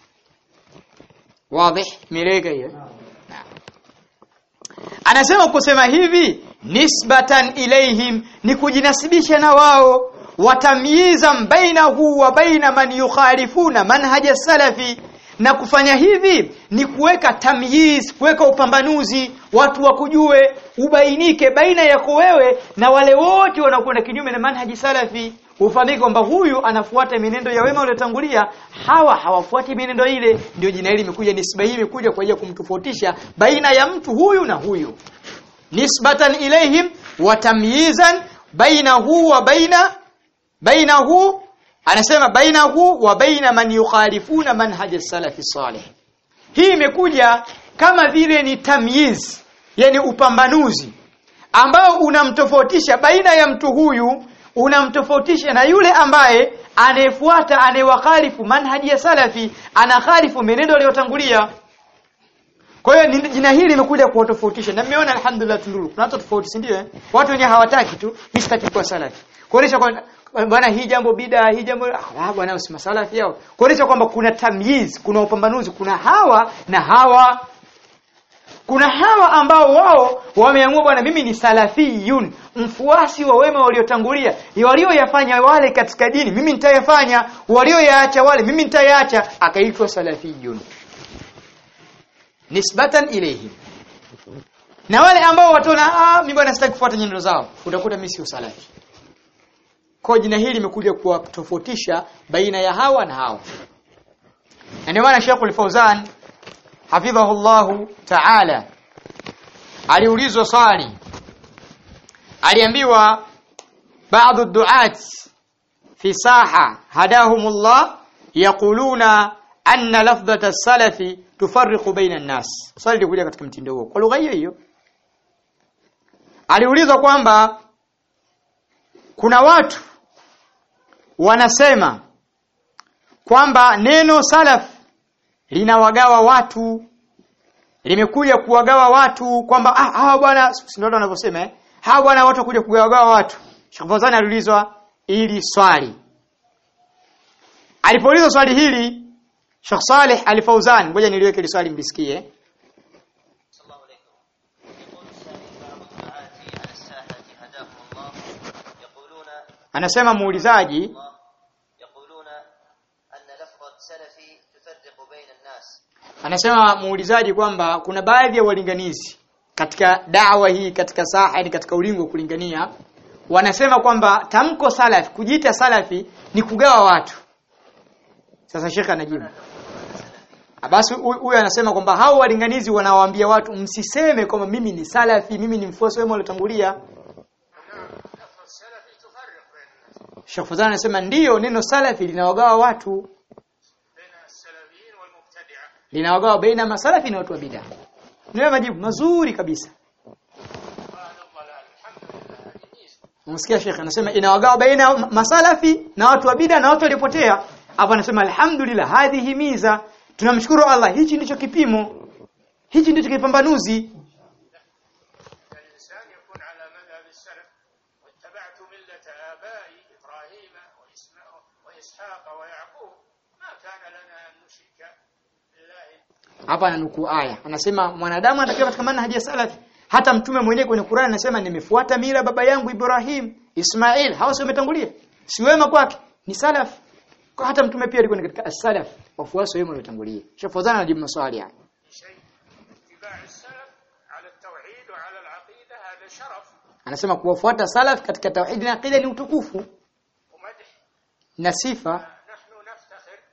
Speaker 1: wazi mireka hiyo. Anasema kusema hivi nisbatan ilaihim, ni kujinasibisha na wao, watamyiza bainahu wa baina man yukhalifuna manhaja salafi. Na kufanya hivi ni kuweka tamyiz, kuweka upambanuzi, watu wakujue, ubainike baina yako wewe na wale wote wanaokwenda kinyume na manhaji salafi. Ufahamike kwamba huyu anafuata mienendo ya wema waliotangulia, hawa hawafuati mienendo ile. Ndio jina hili limekuja, nisba hii imekuja kwa ajili ya kumtofautisha baina ya mtu huyu na huyu. Nisbatan ilaihim wa tamyizan bainahu wa bainahu, anasema bainahu wa baina man yukhalifuna manhaj as-salafi salih. Hii imekuja kama vile ni tamyiz, yani upambanuzi ambao unamtofautisha baina ya mtu huyu, unamtofautisha na yule ambaye anayefuata, anayewakhalifu manhaji ya salafi, anakhalifu menendo aliyotangulia. Kwa hiyo jina hili limekuja kuwatofautisha, na mmeona alhamdulillah tunduru kuna watu tofauti, si ndio watu wenyewe hawataki tu mimi sitaki kuwa salafi, kuonesha kwa bwana hii jambo bid'a, hii jambo bwana si masalafi yao, kuonesha kwamba kuna tamyiz, kuna upambanuzi, kuna hawa na hawa. Kuna hawa ambao wao wameamua bwana mimi ni salafiyun, mfuasi wa wema waliotangulia, walioyafanya wale katika dini mimi nitayafanya, walioyaacha wale mimi nitayaacha, akaitwa salafiyun nisbatan ilayhi. Na wale ambao wataona mimi bwana sitaki kufuata nyendo zao, utakuta mimi sio salafi. Kwa jina hili limekuja kuwatofautisha baina ya hawa na hawa. Na ndio maana Sheikh Al-Fauzan hafidhahullahu ta'ala aliulizwa swali, aliambiwa baadhi ad-du'at fi saha hadahumullah yaquluna anna lafdhat as-salafi tufarriqu baina an-nas. Swali likuja katika mtindo huo kwa lugha hiyo hiyo. Aliulizwa kwamba kuna watu wanasema kwamba neno salaf linawagawa watu, limekuja kuwagawa watu, kwamba hawa bwana ndio wanavyosema hawa bwana watu kuja kuwagawa watu. Sheikh Fawzan aliulizwa ili swali. Alipoulizwa swali hili Sheikh Saleh Al-Fawzan, ngoja niliweke ile swali mlisikie. Anasema muulizaji anasema muulizaji kwamba kuna baadhi ya walinganizi katika da'wa hii, katika saha, katika ulingo kulingania, wanasema kwamba tamko salafi, kujiita salafi ni kugawa watu. Sasa Sheikh anajibu. Basi huyu anasema kwamba hao walinganizi wanawaambia watu msiseme kwamba mimi ni salafi, mimi ni mfuasi wema waliotangulia. Sheikh Fawzan anasema ndio, neno salafi linawagawa watu, linawagawa baina masalafi na watu wa bid'a. Ndio majibu mazuri kabisa. Msikia Sheikh anasema inawagawa baina masalafi na watu wa bid'a na watu waliopotea. Hapa anasema alhamdulillah, hadhihi miza, tunamshukuru Allah, hichi ndicho kipimo, hichi ndicho kipambanuzi. Hapa ananukuu aya, anasema mwanadamu anatakiwa katika manhaji ya salafi. Hata mtume mwenyewe kwenye Qur'an anasema nimefuata mila baba yangu Ibrahim, Ismail, hao sio umetangulia, si wema kwake, ni salaf. Kwa hata mtume pia alikuwa katika as-salaf, wafuasi wema waliotangulia. Sheikh Fawzan anajibu maswali haya. Anasema kuwafuata salaf katika tauhid na aqida ni utukufu na sifa.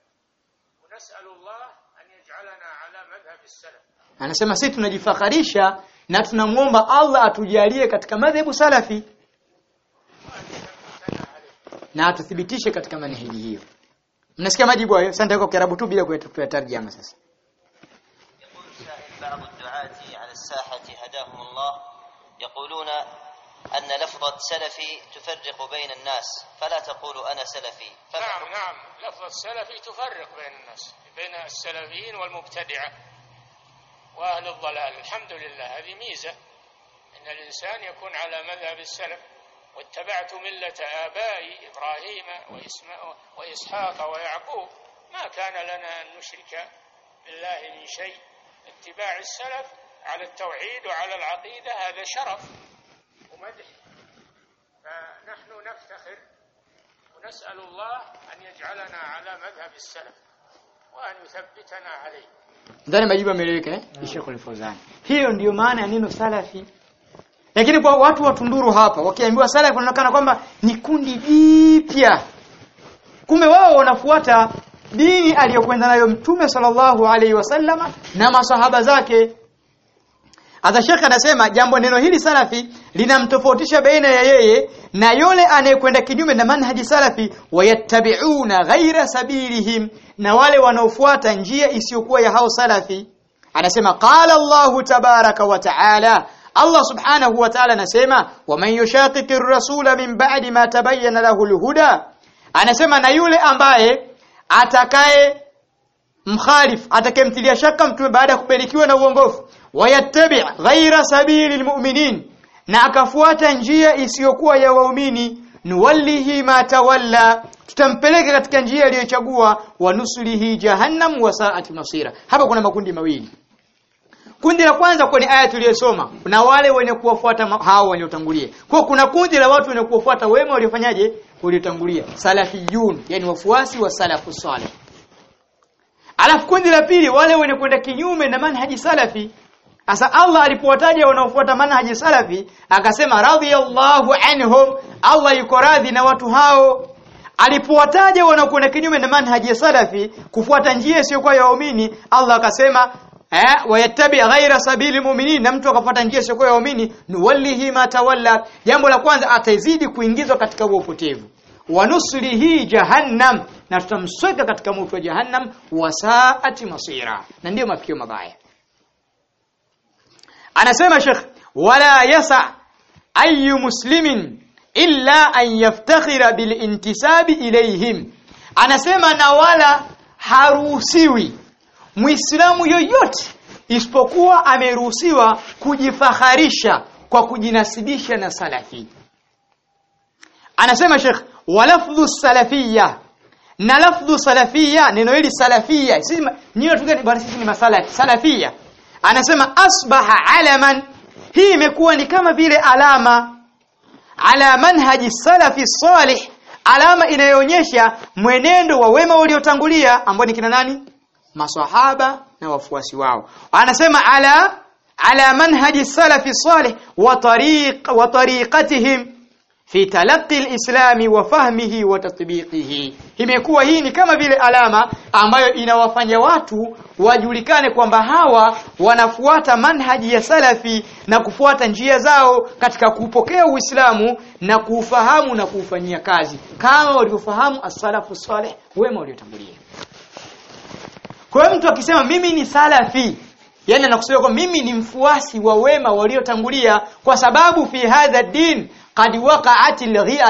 Speaker 1: Anasema sisi tunajifakharisha na tunamuomba Allah atujalie katika madhehebu salafi na atuthibitishe katika manhaji hiyo. Mnasikia majibu hayo? Sasa ndio Kiarabu tu bila kuyatarjama sasa.
Speaker 2: بعض الدعاة على الساحة هداهم الله يقولون أن لفظة سلفي تفرق بين الناس فلا تقول أنا سلفي.
Speaker 3: نعم لفظة سلفي تفرق بين الناس بين السلفيين والمبتدعة وأهل الضلال. الحمد لله هذه ميزة أن الإنسان يكون على مذهب السلف. واتبعت ملة آبائي إبراهيم وإسحاق ويعقوب ما كان لنا أن نشرك بالله من شيء. اتباع السلف على التوحيد وعلى العقيدة هذا شرف ومدح. فنحن نفتخر ونسأل الله أن يجعلنا على مذهب السلف وأن يثبتنا عليه.
Speaker 1: Ndani majibu ameleweka Sheikh Al-Fawzan. Hiyo ndiyo maana ya neno salafi. Lakini kwa watu wa Tunduru hapa wakiambiwa salafi wanaonekana kwamba ni kundi jipya. Kumbe wao wanafuata dini aliyokwenda nayo Mtume sallallahu alaihi wasallama na masahaba zake. Hata Sheikh anasema jambo neno hili salafi linamtofautisha baina ya yeye na yule anayekwenda kinyume na manhaji salafi, wayattabi'una ghaira sabilihim, na wale wanaofuata njia isiyokuwa ya hao salafi. Anasema qala Allahu tabaraka wa taala, Allah subhanahu wa ta'ala anasema waman yushaqiqir rasula min ba'di ma tabayyana lahu al-huda, anasema na yule ambaye atakaye mkhalif, atakayemtilia shaka mtume baada ya kupelikiwa na uongofu, wayattabi' ghaira sabilil mu'minin, na akafuata njia isiyokuwa ya waumini, nuwallihi ma tawalla, tutampeleka katika njia aliyochagua, wa nuslihi jahannam wa sa'at masira. Hapa kuna makundi mawili. Kundi la kwanza kwenye aya tuliyosoma, na wale wenye kuwafuata hao waliotangulia. Kwa kuna kundi la watu wenye kuwafuata wema waliofanyaje? Waliotangulia, salafiyun, yani wafuasi wa salafu salih. Alafu kundi la pili wale wenye kwenda kinyume na manhaji salafi. Asa Allah alipowataja wanaofuata manhaji salafi akasema radhiyallahu anhum, Allah yuko radhi na watu hao. Alipowataja wanaokwenda kinyume na manhaji salafi kufuata njia isiyokuwa ya waumini, Allah akasema wayattabi ghaira sabili mu'minin, na mtu akafuata njia isiyokuwa ya waumini, nuwallihi ma tawalla. Jambo la kwanza atazidi kuingizwa katika upotevu, wa nuslihi jahannam, na tutamsweka katika moto wa jahannam, wa sa'ati masira, na ndio mapio mabaya. Anasema Sheikh wala yasa ayu muslimin illa an yaftakhira bil intisabi ilayhim, anasema na wala haruhusiwi Muislamu yoyote isipokuwa ameruhusiwa kujifakharisha kwa kujinasibisha na salafi. Anasema Sheikh walafdhu salafiyya, na lafdhu salafiyya, neno hili salafiyya sisi ni watu gani bwana? Sisi ni masalafi. Salafiyya anasema asbaha alaman, hii imekuwa ni kama vile alama ala manhaji salafi salih, alama inayoonyesha mwenendo wa wema waliotangulia ambao ni kina nani? Maswahaba na wafuasi wao. Anasema ala manhaji salafi salih wa tariqatihim fi talaqqi al-islami wa fahmihi wa tatbiqihi. Imekuwa hii ni kama vile alama ambayo inawafanya watu wajulikane kwamba hawa wanafuata manhaji ya salafi na kufuata njia zao katika kupokea Uislamu na kuufahamu na kuufanyia kazi kama walivyofahamu as-salafu salih, wema waliotangulia. Kwa mtu akisema mimi ni salafi, yani anakusudia kwa mimi ni mfuasi wa wema waliotangulia, kwa sababu fi hadha din qad waqa'at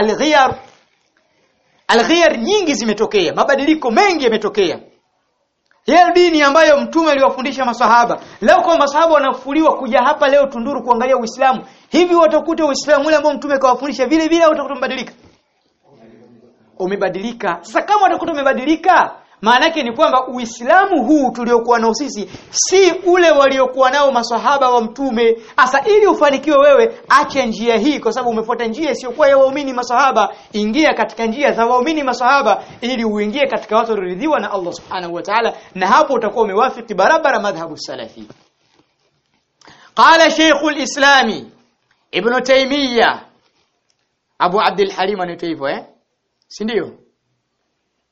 Speaker 1: al-ghiyar nyingi zimetokea, mabadiliko mengi yametokea. Hiyo dini ambayo mtume aliwafundisha maswahaba, leo kwa maswahaba wanafuliwa kuja hapa leo Tunduru kuangalia Uislamu, hivi watakuta Uislamu ule ambao mtume kawafundisha vile vile au utakuta umebadilika? Umebadilika. Sasa kama utakuta umebadilika, maana yake ni kwamba Uislamu huu tuliokuwa nao sisi si ule waliokuwa nao maswahaba wa mtume. Asa ili ufanikiwe wewe, acha njia hii, kwa sababu umefuata njia isiyokuwa ya waumini maswahaba. Ingia katika njia za waumini maswahaba ili uingie katika watu walioridhiwa na Allah subhanahu wa ta'ala, na hapo utakuwa umewafiki barabara madhhabu salafi. Qala Sheikhul Islami Ibn Taymiyyah, Abu Abdul Halim anaitwa hivyo si ndio?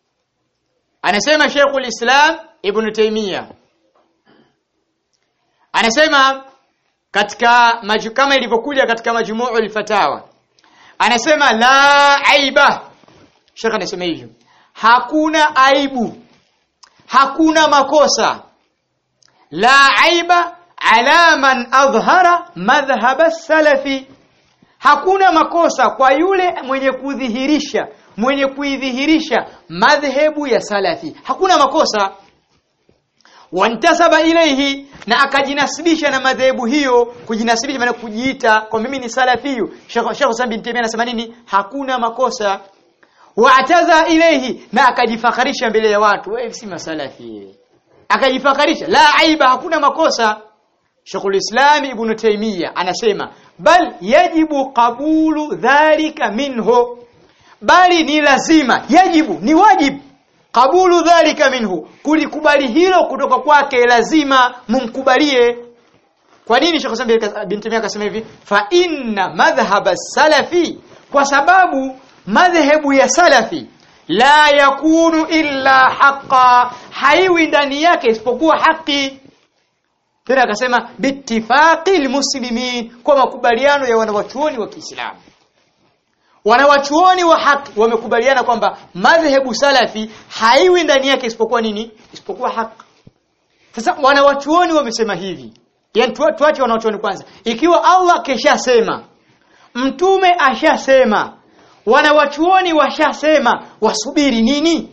Speaker 1: Anasema Sheikhul Islam Ibn Taymiyyah, Anasema katika kama ilivyokuja katika Majmu'ul Fatawa, anasema la aiba, Sheikh anasema hivyo, hakuna aibu, hakuna makosa, la aiba ala man adhhara madhhab as-salafi, hakuna makosa kwa yule mwenye kudhihirisha, mwenye kuidhihirisha madhhabu ya salafi, hakuna makosa. Wantasaba ilayhi, na akajinasibisha na madhehebu hiyo, kujinasibisha maana kujiita kwa mimi ni salafiyu. Sheikh Usman bin Taymiyyah anasema nini? Hakuna makosa. Wa'taza ilayhi, na akajifakarisha mbele ya watu, wewe si masalafi, akajifakarisha, la aiba, hakuna makosa. Sheikhul Islam Ibn Taymiyyah anasema bal yajibu qabulu dhalika minhu, bali ni lazima, yajibu ni wajibu, qabulu dhalika minhu, kulikubali hilo kutoka kwake, lazima mumkubalie. Kwa nini Sheikh Usman bin Taymiyyah akasema hivi? Fa inna madhhab as-salafi, kwa sababu madhhabu ya salafi la yakunu illa haqqan, haiwi ndani yake isipokuwa haki. Tena akasema bittifaqil muslimin, kwa makubaliano ya wanawachuoni wa Kiislamu. Wanawachuoni wa haki wamekubaliana kwamba madhhabu salafi haiwi ndani yake isipokuwa nini? Isipokuwa haki. Sasa wanawachuoni wamesema hivi. Yaani tuache wanawachuoni kwanza. Ikiwa Allah keshasema, mtume ashasema, wanawachuoni washasema, wasubiri nini?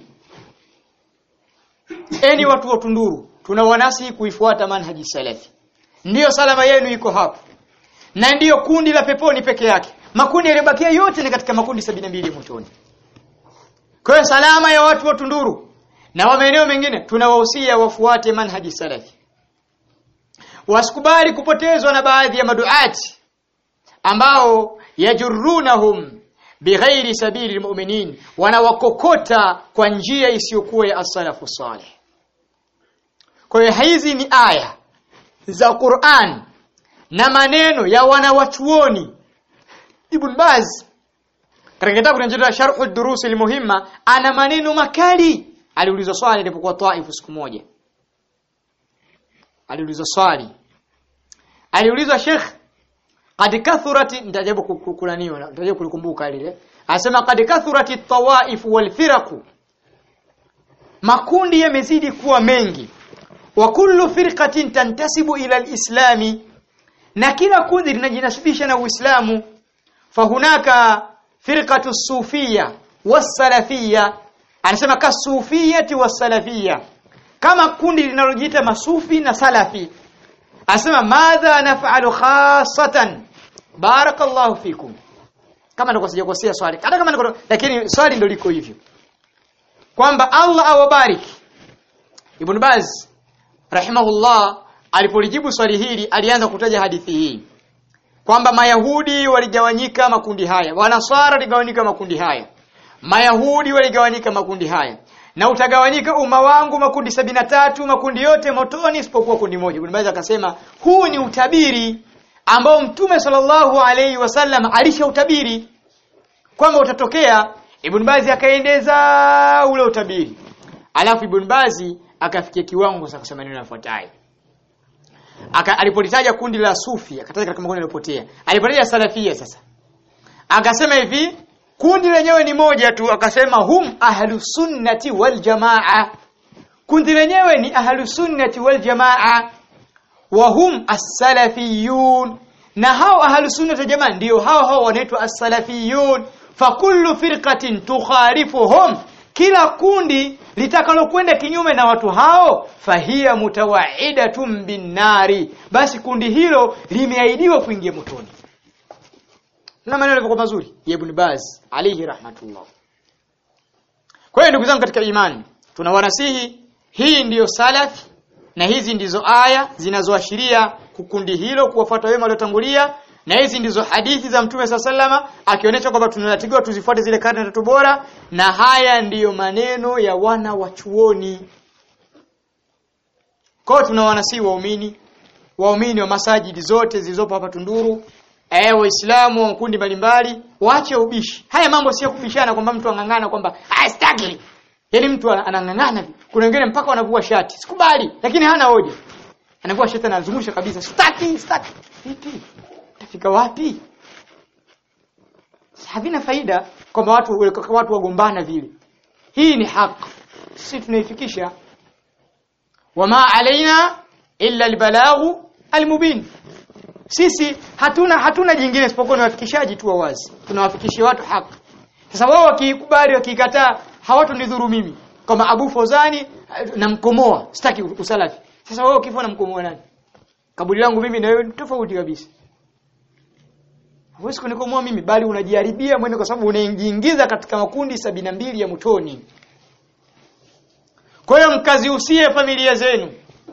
Speaker 1: Eni watu wa Tunduru, tunawanasi kuifuata manhaji salafi. Ndiyo salama yenu iko hapo. Na ndiyo kundi la peponi peke yake. Makundi yaliyobakia yote ni katika makundi 72 motoni. Kwa hiyo salama ya watu wa Tunduru na wa maeneo mengine, tunawahusia wafuate manhaji salafi. Wasikubali kupotezwa na baadhi ya maduati ambao yajurrunahum bighairi sabili almu'minin, wanawakokota kwa njia isiyokuwa ya as-salafu salih. Kwa hiyo hizi ni aya za Qur'an na maneno ya wanawachuoni. Ibn Baz katika kitabu kinachoitwa Sharh ad-Durus al-Muhimma ana maneno makali. Aliulizwa swali alipokuwa Taif siku moja. Aliulizwa Sheikh, qad kathurat, nitajabu kukulaniwa, nitajabu kulikumbuka lile. Anasema qad kathurat at-tawaif wal-firaq, makundi yamezidi kuwa mengi. Wa kullu firqatin tantasibu ila al-islami, na kila kundi linajinasibisha na Uislamu. Fahunaka firqatu sufiyya was-salafiyya, anasema kasufiyati was-salafiyya, kama kundi linalojiita masufi na salafi. Anasema madha naf'alu khassatan, barakallahu fikum. Kama ndio sijakosea swali, hata kama ndio, lakini swali ndio liko hivyo, kwamba Allah awabariki. Ibn Baz rahimahullah alipolijibu swali hili alianza kutaja hadithi hii kwamba Mayahudi waligawanyika makundi haya, Wanasara waligawanyika makundi haya, Mayahudi waligawanyika makundi haya, na utagawanyika umma wangu makundi 73, makundi yote motoni isipokuwa kundi moja. Ibn Baz akasema huu ni utabiri ambao Mtume sallallahu alayhi wasallam alishautabiri kwamba utatokea. Ibn Baz akaendeza ule utabiri, alafu Ibn Baz akafikia kiwango cha kusema neno yafuatayo. Alipolitaja kundi la sufi, akataja katika makundi yaliyopotea. Alipolitaja salafia sasa, akasema hivi, kundi lenyewe ni moja tu, akasema hum ahlus sunnati wal jamaa. Kundi lenyewe ni ahlus sunnati wal jamaa, wa hum as-salafiyun, na hao ahlus sunnati wal jamaa ndio hao wanaitwa as-salafiyun. Fa kullu firqatin tukhalifuhum, kila kundi litakalokwenda kinyume na watu hao, fahiya mutawaidatun bin nari, basi kundi hilo limeahidiwa kuingia motoni. Na maneno yalikuwa mazuri ya Ibn Baz alayhi rahmatullah. Kwa hiyo ndugu zangu katika imani, tunawanasihi, hii ndiyo salaf na hizi ndizo aya zinazoashiria kukundi hilo kuwafuata wema waliotangulia, na hizi ndizo hadithi za Mtume SAW akionyesha kwamba tunatakiwa tuzifuate zile karne 3 bora, na haya ndiyo maneno ya wana wa chuoni. Kwa hiyo tunawanasihi waumini wa masajidi zote zilizopo hapa Tunduru, Waislamu wa kundi mbalimbali, waache ubishi. Haya mambo sio kubishana kwamba mtu angangana kwamba staki. Yaani mtu anangangana, kuna wengine mpaka wanavua shati. Sikubali, lakini hana hoja. anakuwa shetani anazungusha kabisa, sitaki. Vipi? Tafika wapi? Havina faida kwamba watu wagombana vile. Hii ni haki. Sisi tunaifikisha. Wama alaina illa albalaghu almubin. Sisi hatuna jingine isipokuwa ni wafikishaji tu wa wazi. Tunawafikishia watu haki. Sasa wao wakikubali wakikataa hawatonidhuru mimi. Kama Abu Fozani namkomoa, sitaki usalafi. Sasa wao kifo namkomoa nani? Kaburi langu mimi na wewe tofauti kabisa. Huwezi kunikomoa mimi, bali unajiharibia mwenyewe kwa sababu unaingiza katika makundi 72 ya motoni. Kwa hiyo mkazihusie familia zenu.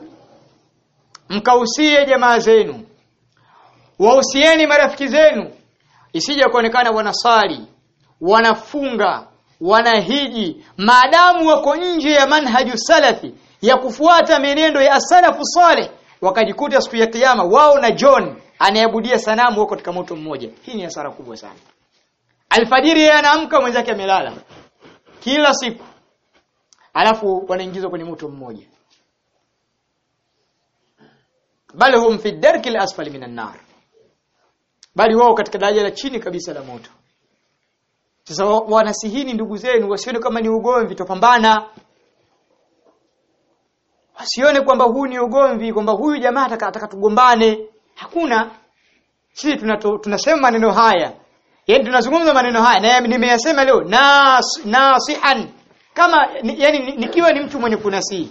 Speaker 1: Mkahusie jamaa zenu. Wahusieni marafiki zenu. Isije kuonekana wanasali, wanafunga, wanahiji, maadamu wako nje ya manhaju salafi ya kufuata menendo ya as-salafu salih, wakajikuta siku ya kiyama wao na John anayeabudia sanamu wako katika moto mmoja. Hii ni hasara kubwa sana. Alfajiri yeye anaamka mwenzake amelala kila siku, alafu wanaingizwa kwenye moto mmoja. Bali hum fi darki al-asfali minan nar, bali wao katika daraja la chini kabisa la moto. Sasa wanasihini ndugu zenu, wasione kama ni ugomvi, tupambana. Wasione kwamba huu ni ugomvi, kwamba huyu jamaa ataka tugombane. Hakuna. Sisi tunasema maneno haya. Yaani tunazungumza maneno haya na nimeyasema leo nasihan. Kama yani nikiwa ni mtu mwenye kunasihi.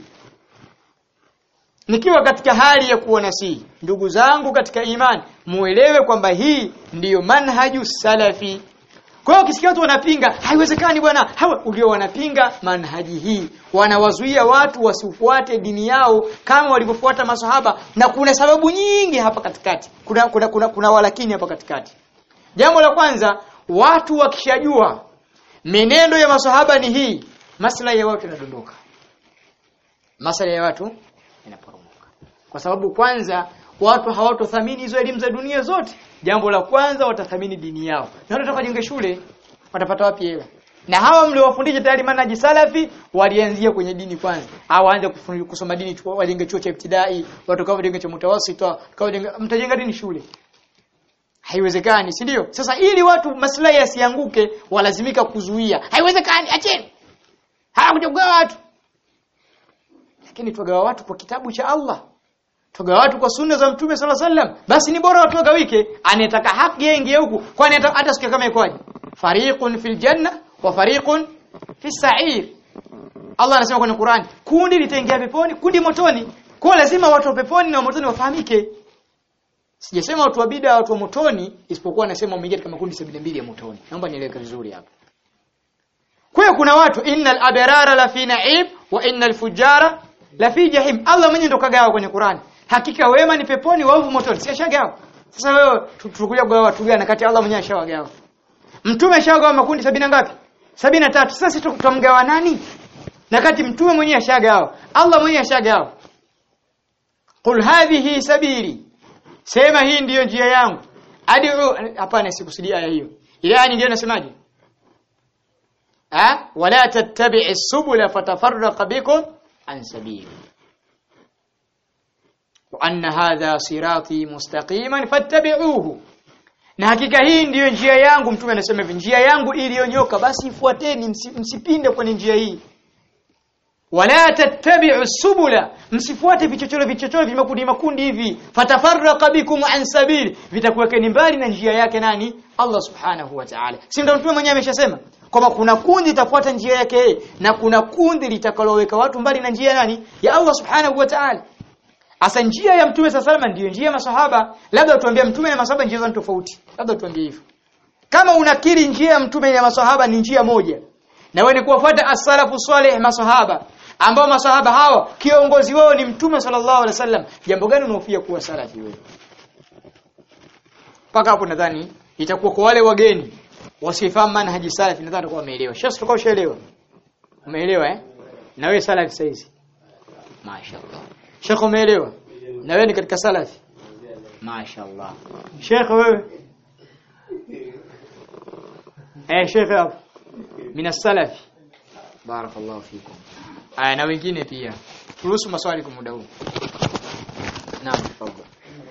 Speaker 1: Nikiwa katika hali ya kuwa nasihi, ndugu zangu katika imani, muelewe kwamba hii ndiyo manhaju salafi. Kwa hiyo ukisikia watu wanapinga, haiwezekani bwana, hawa ulio wanapinga manhaji hii, wanawazuia watu wasifuate dini yao kama walivyofuata masahaba, na kuna sababu nyingi hapa katikati. Kuna walakini hapa katikati. Jambo la kwanza, watu wakishajua menendo ya masahaba ni hii, maslahi ya watu yanadondoka. Maslahi ya watu yanaporomoka. Kwa sababu kwanza watu hawatothamini hizo elimu za dunia zote. Jambo la kwanza watathamini dini yao. Na wanataka jenge shule, watapata wapi hela? Na hawa mliowafundisha tayari manhaji salafi walianzia kwenye dini kwanza. Hawaanze kusoma dini wajenge chuo cha ibtidai, watakao wajenge cha mutawasita, mtajenga dini shule. Haiwezekani, si ndio? Sasa ili watu maslahi yasianguke, walazimika kuzuia. Haiwezekani, acheni. Hawakujogoa watu. Lakini tugawa watu kwa kitabu cha Allah. Tugawa watu kwa sunna za Mtume sallallahu alaihi wasallam. Basi ni bora watu wagawike, anayetaka haki aingie huku, kwani hata sikia kama ikwaje. Fariqun fil janna wa fariqun fis sa'ir. Allah anasema kwenye Qur'an, kundi litaingia peponi, kundi motoni. Kwa lazima watu wa peponi na motoni wafahamike. Sijasema watu wa bid'a, watu wa motoni, isipokuwa nasema umeingia katika makundi 72 ya motoni. Naomba nieleweke vizuri hapa. Kwa hiyo kuna watu innal abrara la fi na'im wa innal fujara la fi jahim. Allah mwenyewe ndo kagawa kwenye Qur'an. Hakika wema ni peponi, waovu motoni. Si ashagawa. Sasa wewe tukuja kugawa watu gani kati Allah mwenyewe ashawagawa? Mtume ashagawa makundi 70 ngapi? 73. Sasa tutamgawa nani? Na kati mtume mwenyewe ashagawa, Allah mwenyewe ashagawa. Qul hadhihi sabili. Sema hii ndiyo njia yangu. Ad'u, hapana sikusudia aya hiyo. Ile aya nyingine nasemaje? Wala tattabi'is subula fatafarraqa bikum an sabili. Wa anna hadha sirati mustaqiman fattabi'uhu. Na hakika hii ndiyo njia yangu, mtume anasema hivi, njia yangu iliyonyoka, basi ifuateni, msipinde kwenye njia hii. Wala tattabi'u subula, msifuate vichochoro makundi hivi, fatafarraqa bikum an sabili, vitakuwekeni mbali na njia yake nani? Allah subhanahu wa ta'ala. Si ndio mtume mwenyewe ameshasema kwamba kuna kundi litafuata njia yake na kuna kundi litakaloweka watu mbali na njia nani? Ya Allah subhanahu wa ta'ala. Asa njia ya mtume sallallahu ndiyo njia ya masahaba. Labda tuambie mtume na masahaba njia zao tofauti. Labda tuambie hivyo. Kama unakiri njia ya mtume na masahaba ni njia moja, na wewe ni kuwafuata as-salafu salih masahaba, ambao masahaba hawa kiongozi wao ni mtume sallallahu alaihi wasallam, jambo gani unahofia kuwa salafi wewe? Paka hapo nadhani itakuwa kwa wale wageni wasifahamu manhaji salafi, nadhani kwa wameelewa. Sheikh tukao ushaelewa. Umeelewa Na wewe salafi saizi. Mashaallah. Sheikh umeelewa? Na wewe ni katika salafi. Mashaallah. Sheikh wewe? Sheikh hapo. Mina salafi. Barakallahu fikum. Na wengine pia. Turuhusu maswali kwa muda huu. Naam, tafadhali.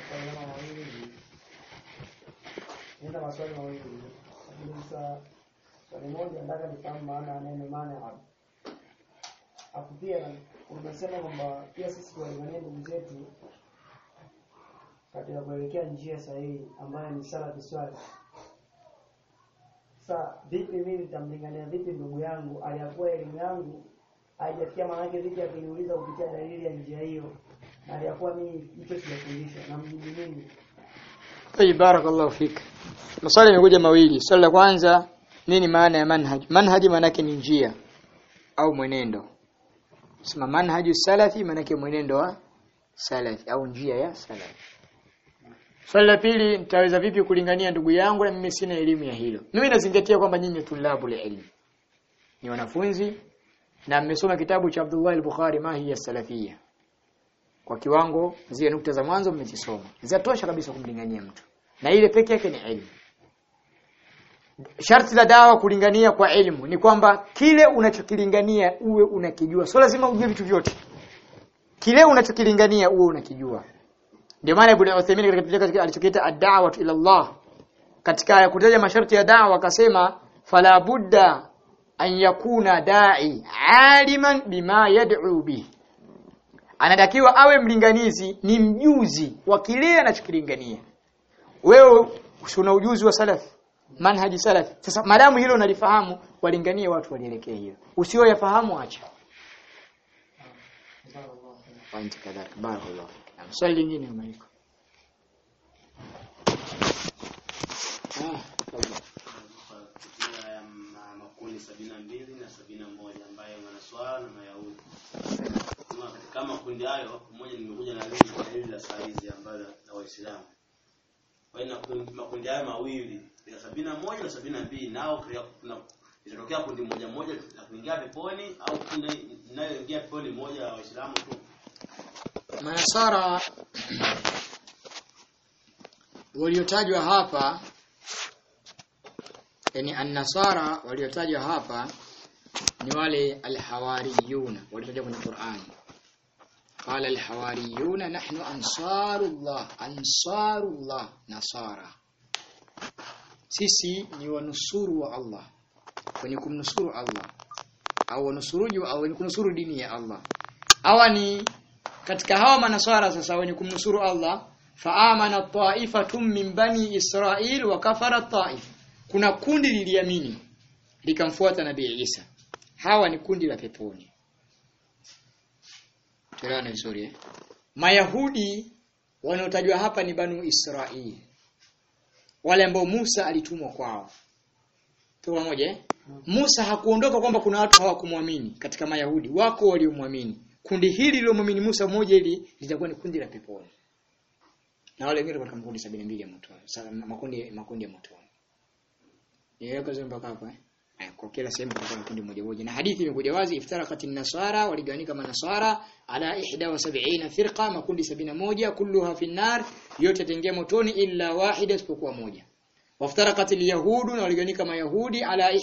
Speaker 4: Nenda maswali mawili. Sasa swali moja nataka nifahamu maana ya neno maana. Hapo pia unasema kwamba pia sisi tuwaangalie ndugu zetu katika kuelekea njia sahihi ambayo ni sala kiswali. Sasa vipi mimi nitamlingania vipi ndugu yangu aliyakuwa elimu yangu haijafikia, maana yake vipi akiniuliza kupitia dalili ya njia hiyo na aliyakuwa mimi hicho sijafundishwa na mjibu nini?
Speaker 1: Barakallahu fik. Maswali yamekuja mawili. Swali la kwanza, nini maana ya manhaj? Manhaj maana yake ni njia au mwenendo. Sema manhaju salafi maana yake mwenendo wa salafi au njia ya salafi. Swali la pili, nitaweza vipi kulingania ndugu yangu na mimi sina elimu ya hilo? Mimi nazingatia kwamba nyinyi tulabul ilm, ni wanafunzi na mmesoma kitabu cha Abdullah al-Bukhari Mahi ya Salafia. Kwa kiwango zile nukta za mwanzo mmezisoma. Zinatosha kabisa kumlingania mtu. Na ile pekee yake ni elimu. Sharti la dawa kulingania kwa elimu ni kwamba kile unachokilingania uwe unakijua. Sio lazima ujue vitu vyote. Kile unachokilingania uwe unakijua. Ndio maana Ibn Uthaymeen katika alichokiita ad-da'wa ila Allah, katika kutaja masharti ya da'wa akasema fala budda an yakuna da'i aliman bima yad'u bi. Anatakiwa awe mlinganizi ni mjuzi wa kile anachokilingania. Wewe una ujuzi wa salaf, manhaji salaf. Sasa madamu hilo unalifahamu, walinganie watu walielekea hiyo. Usioyafahamu acha. Pointi kadhaa. Barakallahu. Swali lingine umeliko.
Speaker 5: Makundi 72 na 71 ambayo manaswara na mayahudi. Kama kundi hayo mmoja nimekuja na dalili la saizi ambayo na waislamu. Kwa hiyo makundi hayo mawili ya 71 na 72 nao inatokea kundi moja na kuingia peponi au kundi inayoingia peponi moja wa waislamu tu.
Speaker 1: Manasara waliotajwa hapa, yani an-nasara waliotajwa hapa ni wale al-hawariyun waliotajwa kwenye Qur'an. Qala al-hawariyun nahnu ansarullah nasara. Sisi ni wanusuru wa Allah, wenye kumnusuru Allah au wanusuruji au wenye kunusuru dini ya Allah. Hawa ni katika hawa manaswara sasa wenye kumnusuru Allah. Faamana ta'ifatun min bani Israil wa kafara ta'if. Kuna kundi liliamini likamfuata Nabii Isa. Hawa ni kundi la peponi. Tuelewane vizuri eh? Mayahudi wanaotajwa hapa ni Banu Israil, wale ambao Musa alitumwa kwao. Tuwa moja eh? Musa hakuondoka kwamba kuna watu hawakumwamini katika Mayahudi, wako waliomwamini. Kundi hili lilomwamini Musa moja hili litakuwa ni kundi la peponi. Na wale wengine katika makundi 72 ya moto. Makundi ya moto. Niweka zile mpaka hapo eh. Kwa kila sehemu kuna kundi moja. Na hadithi imekuja wazi, iftaraqat an-nasara, waligawanyika manasara ala 71 firqa, makundi 71, kulluha fi an-nar, yote yataingia motoni illa wahida isipokuwa moja. Waftaraqat al-yahudu, na waligawanyika mayahudi ala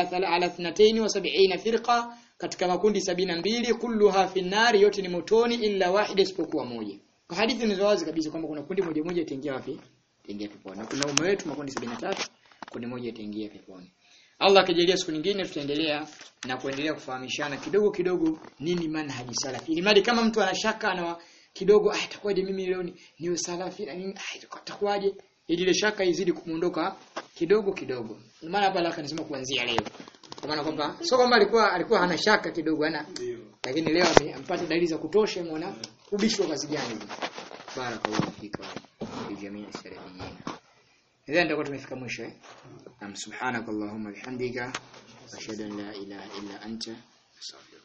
Speaker 1: 72 firqa, katika makundi 72, kulluha fi an-nar, yote ni motoni illa wahida isipokuwa moja. Kwa hadithi ni wazi kabisa kwamba kuna kundi moja itaingia wapi? Itaingia peponi. Na kuna umma wetu makundi 73, kundi moja itaingia peponi. Allah akijalia siku nyingine tutaendelea na kuendelea kufahamishana kidogo kidogo nini manhaji salafi. Ili mali kama mtu anashaka na kidogo itakuwaje mimi leo niwe salafi na nini itakuwaje, ili ile shaka izidi kumuondoka kidogo kidogo. Maana hapa laka nasema kuanzia leo. Kwa maana kwamba sio kwamba alikuwa hana shaka kidogo lakini leo amepata dalili za kutosha, umeona ubishi wa kazi gani. Barakallahu fika fi jamii salafiyyin. Idhan ndio tumefika mwisho eh. Subhanakallahumma bihamdika ashhadu an la ilaha illa anta astaghfiruka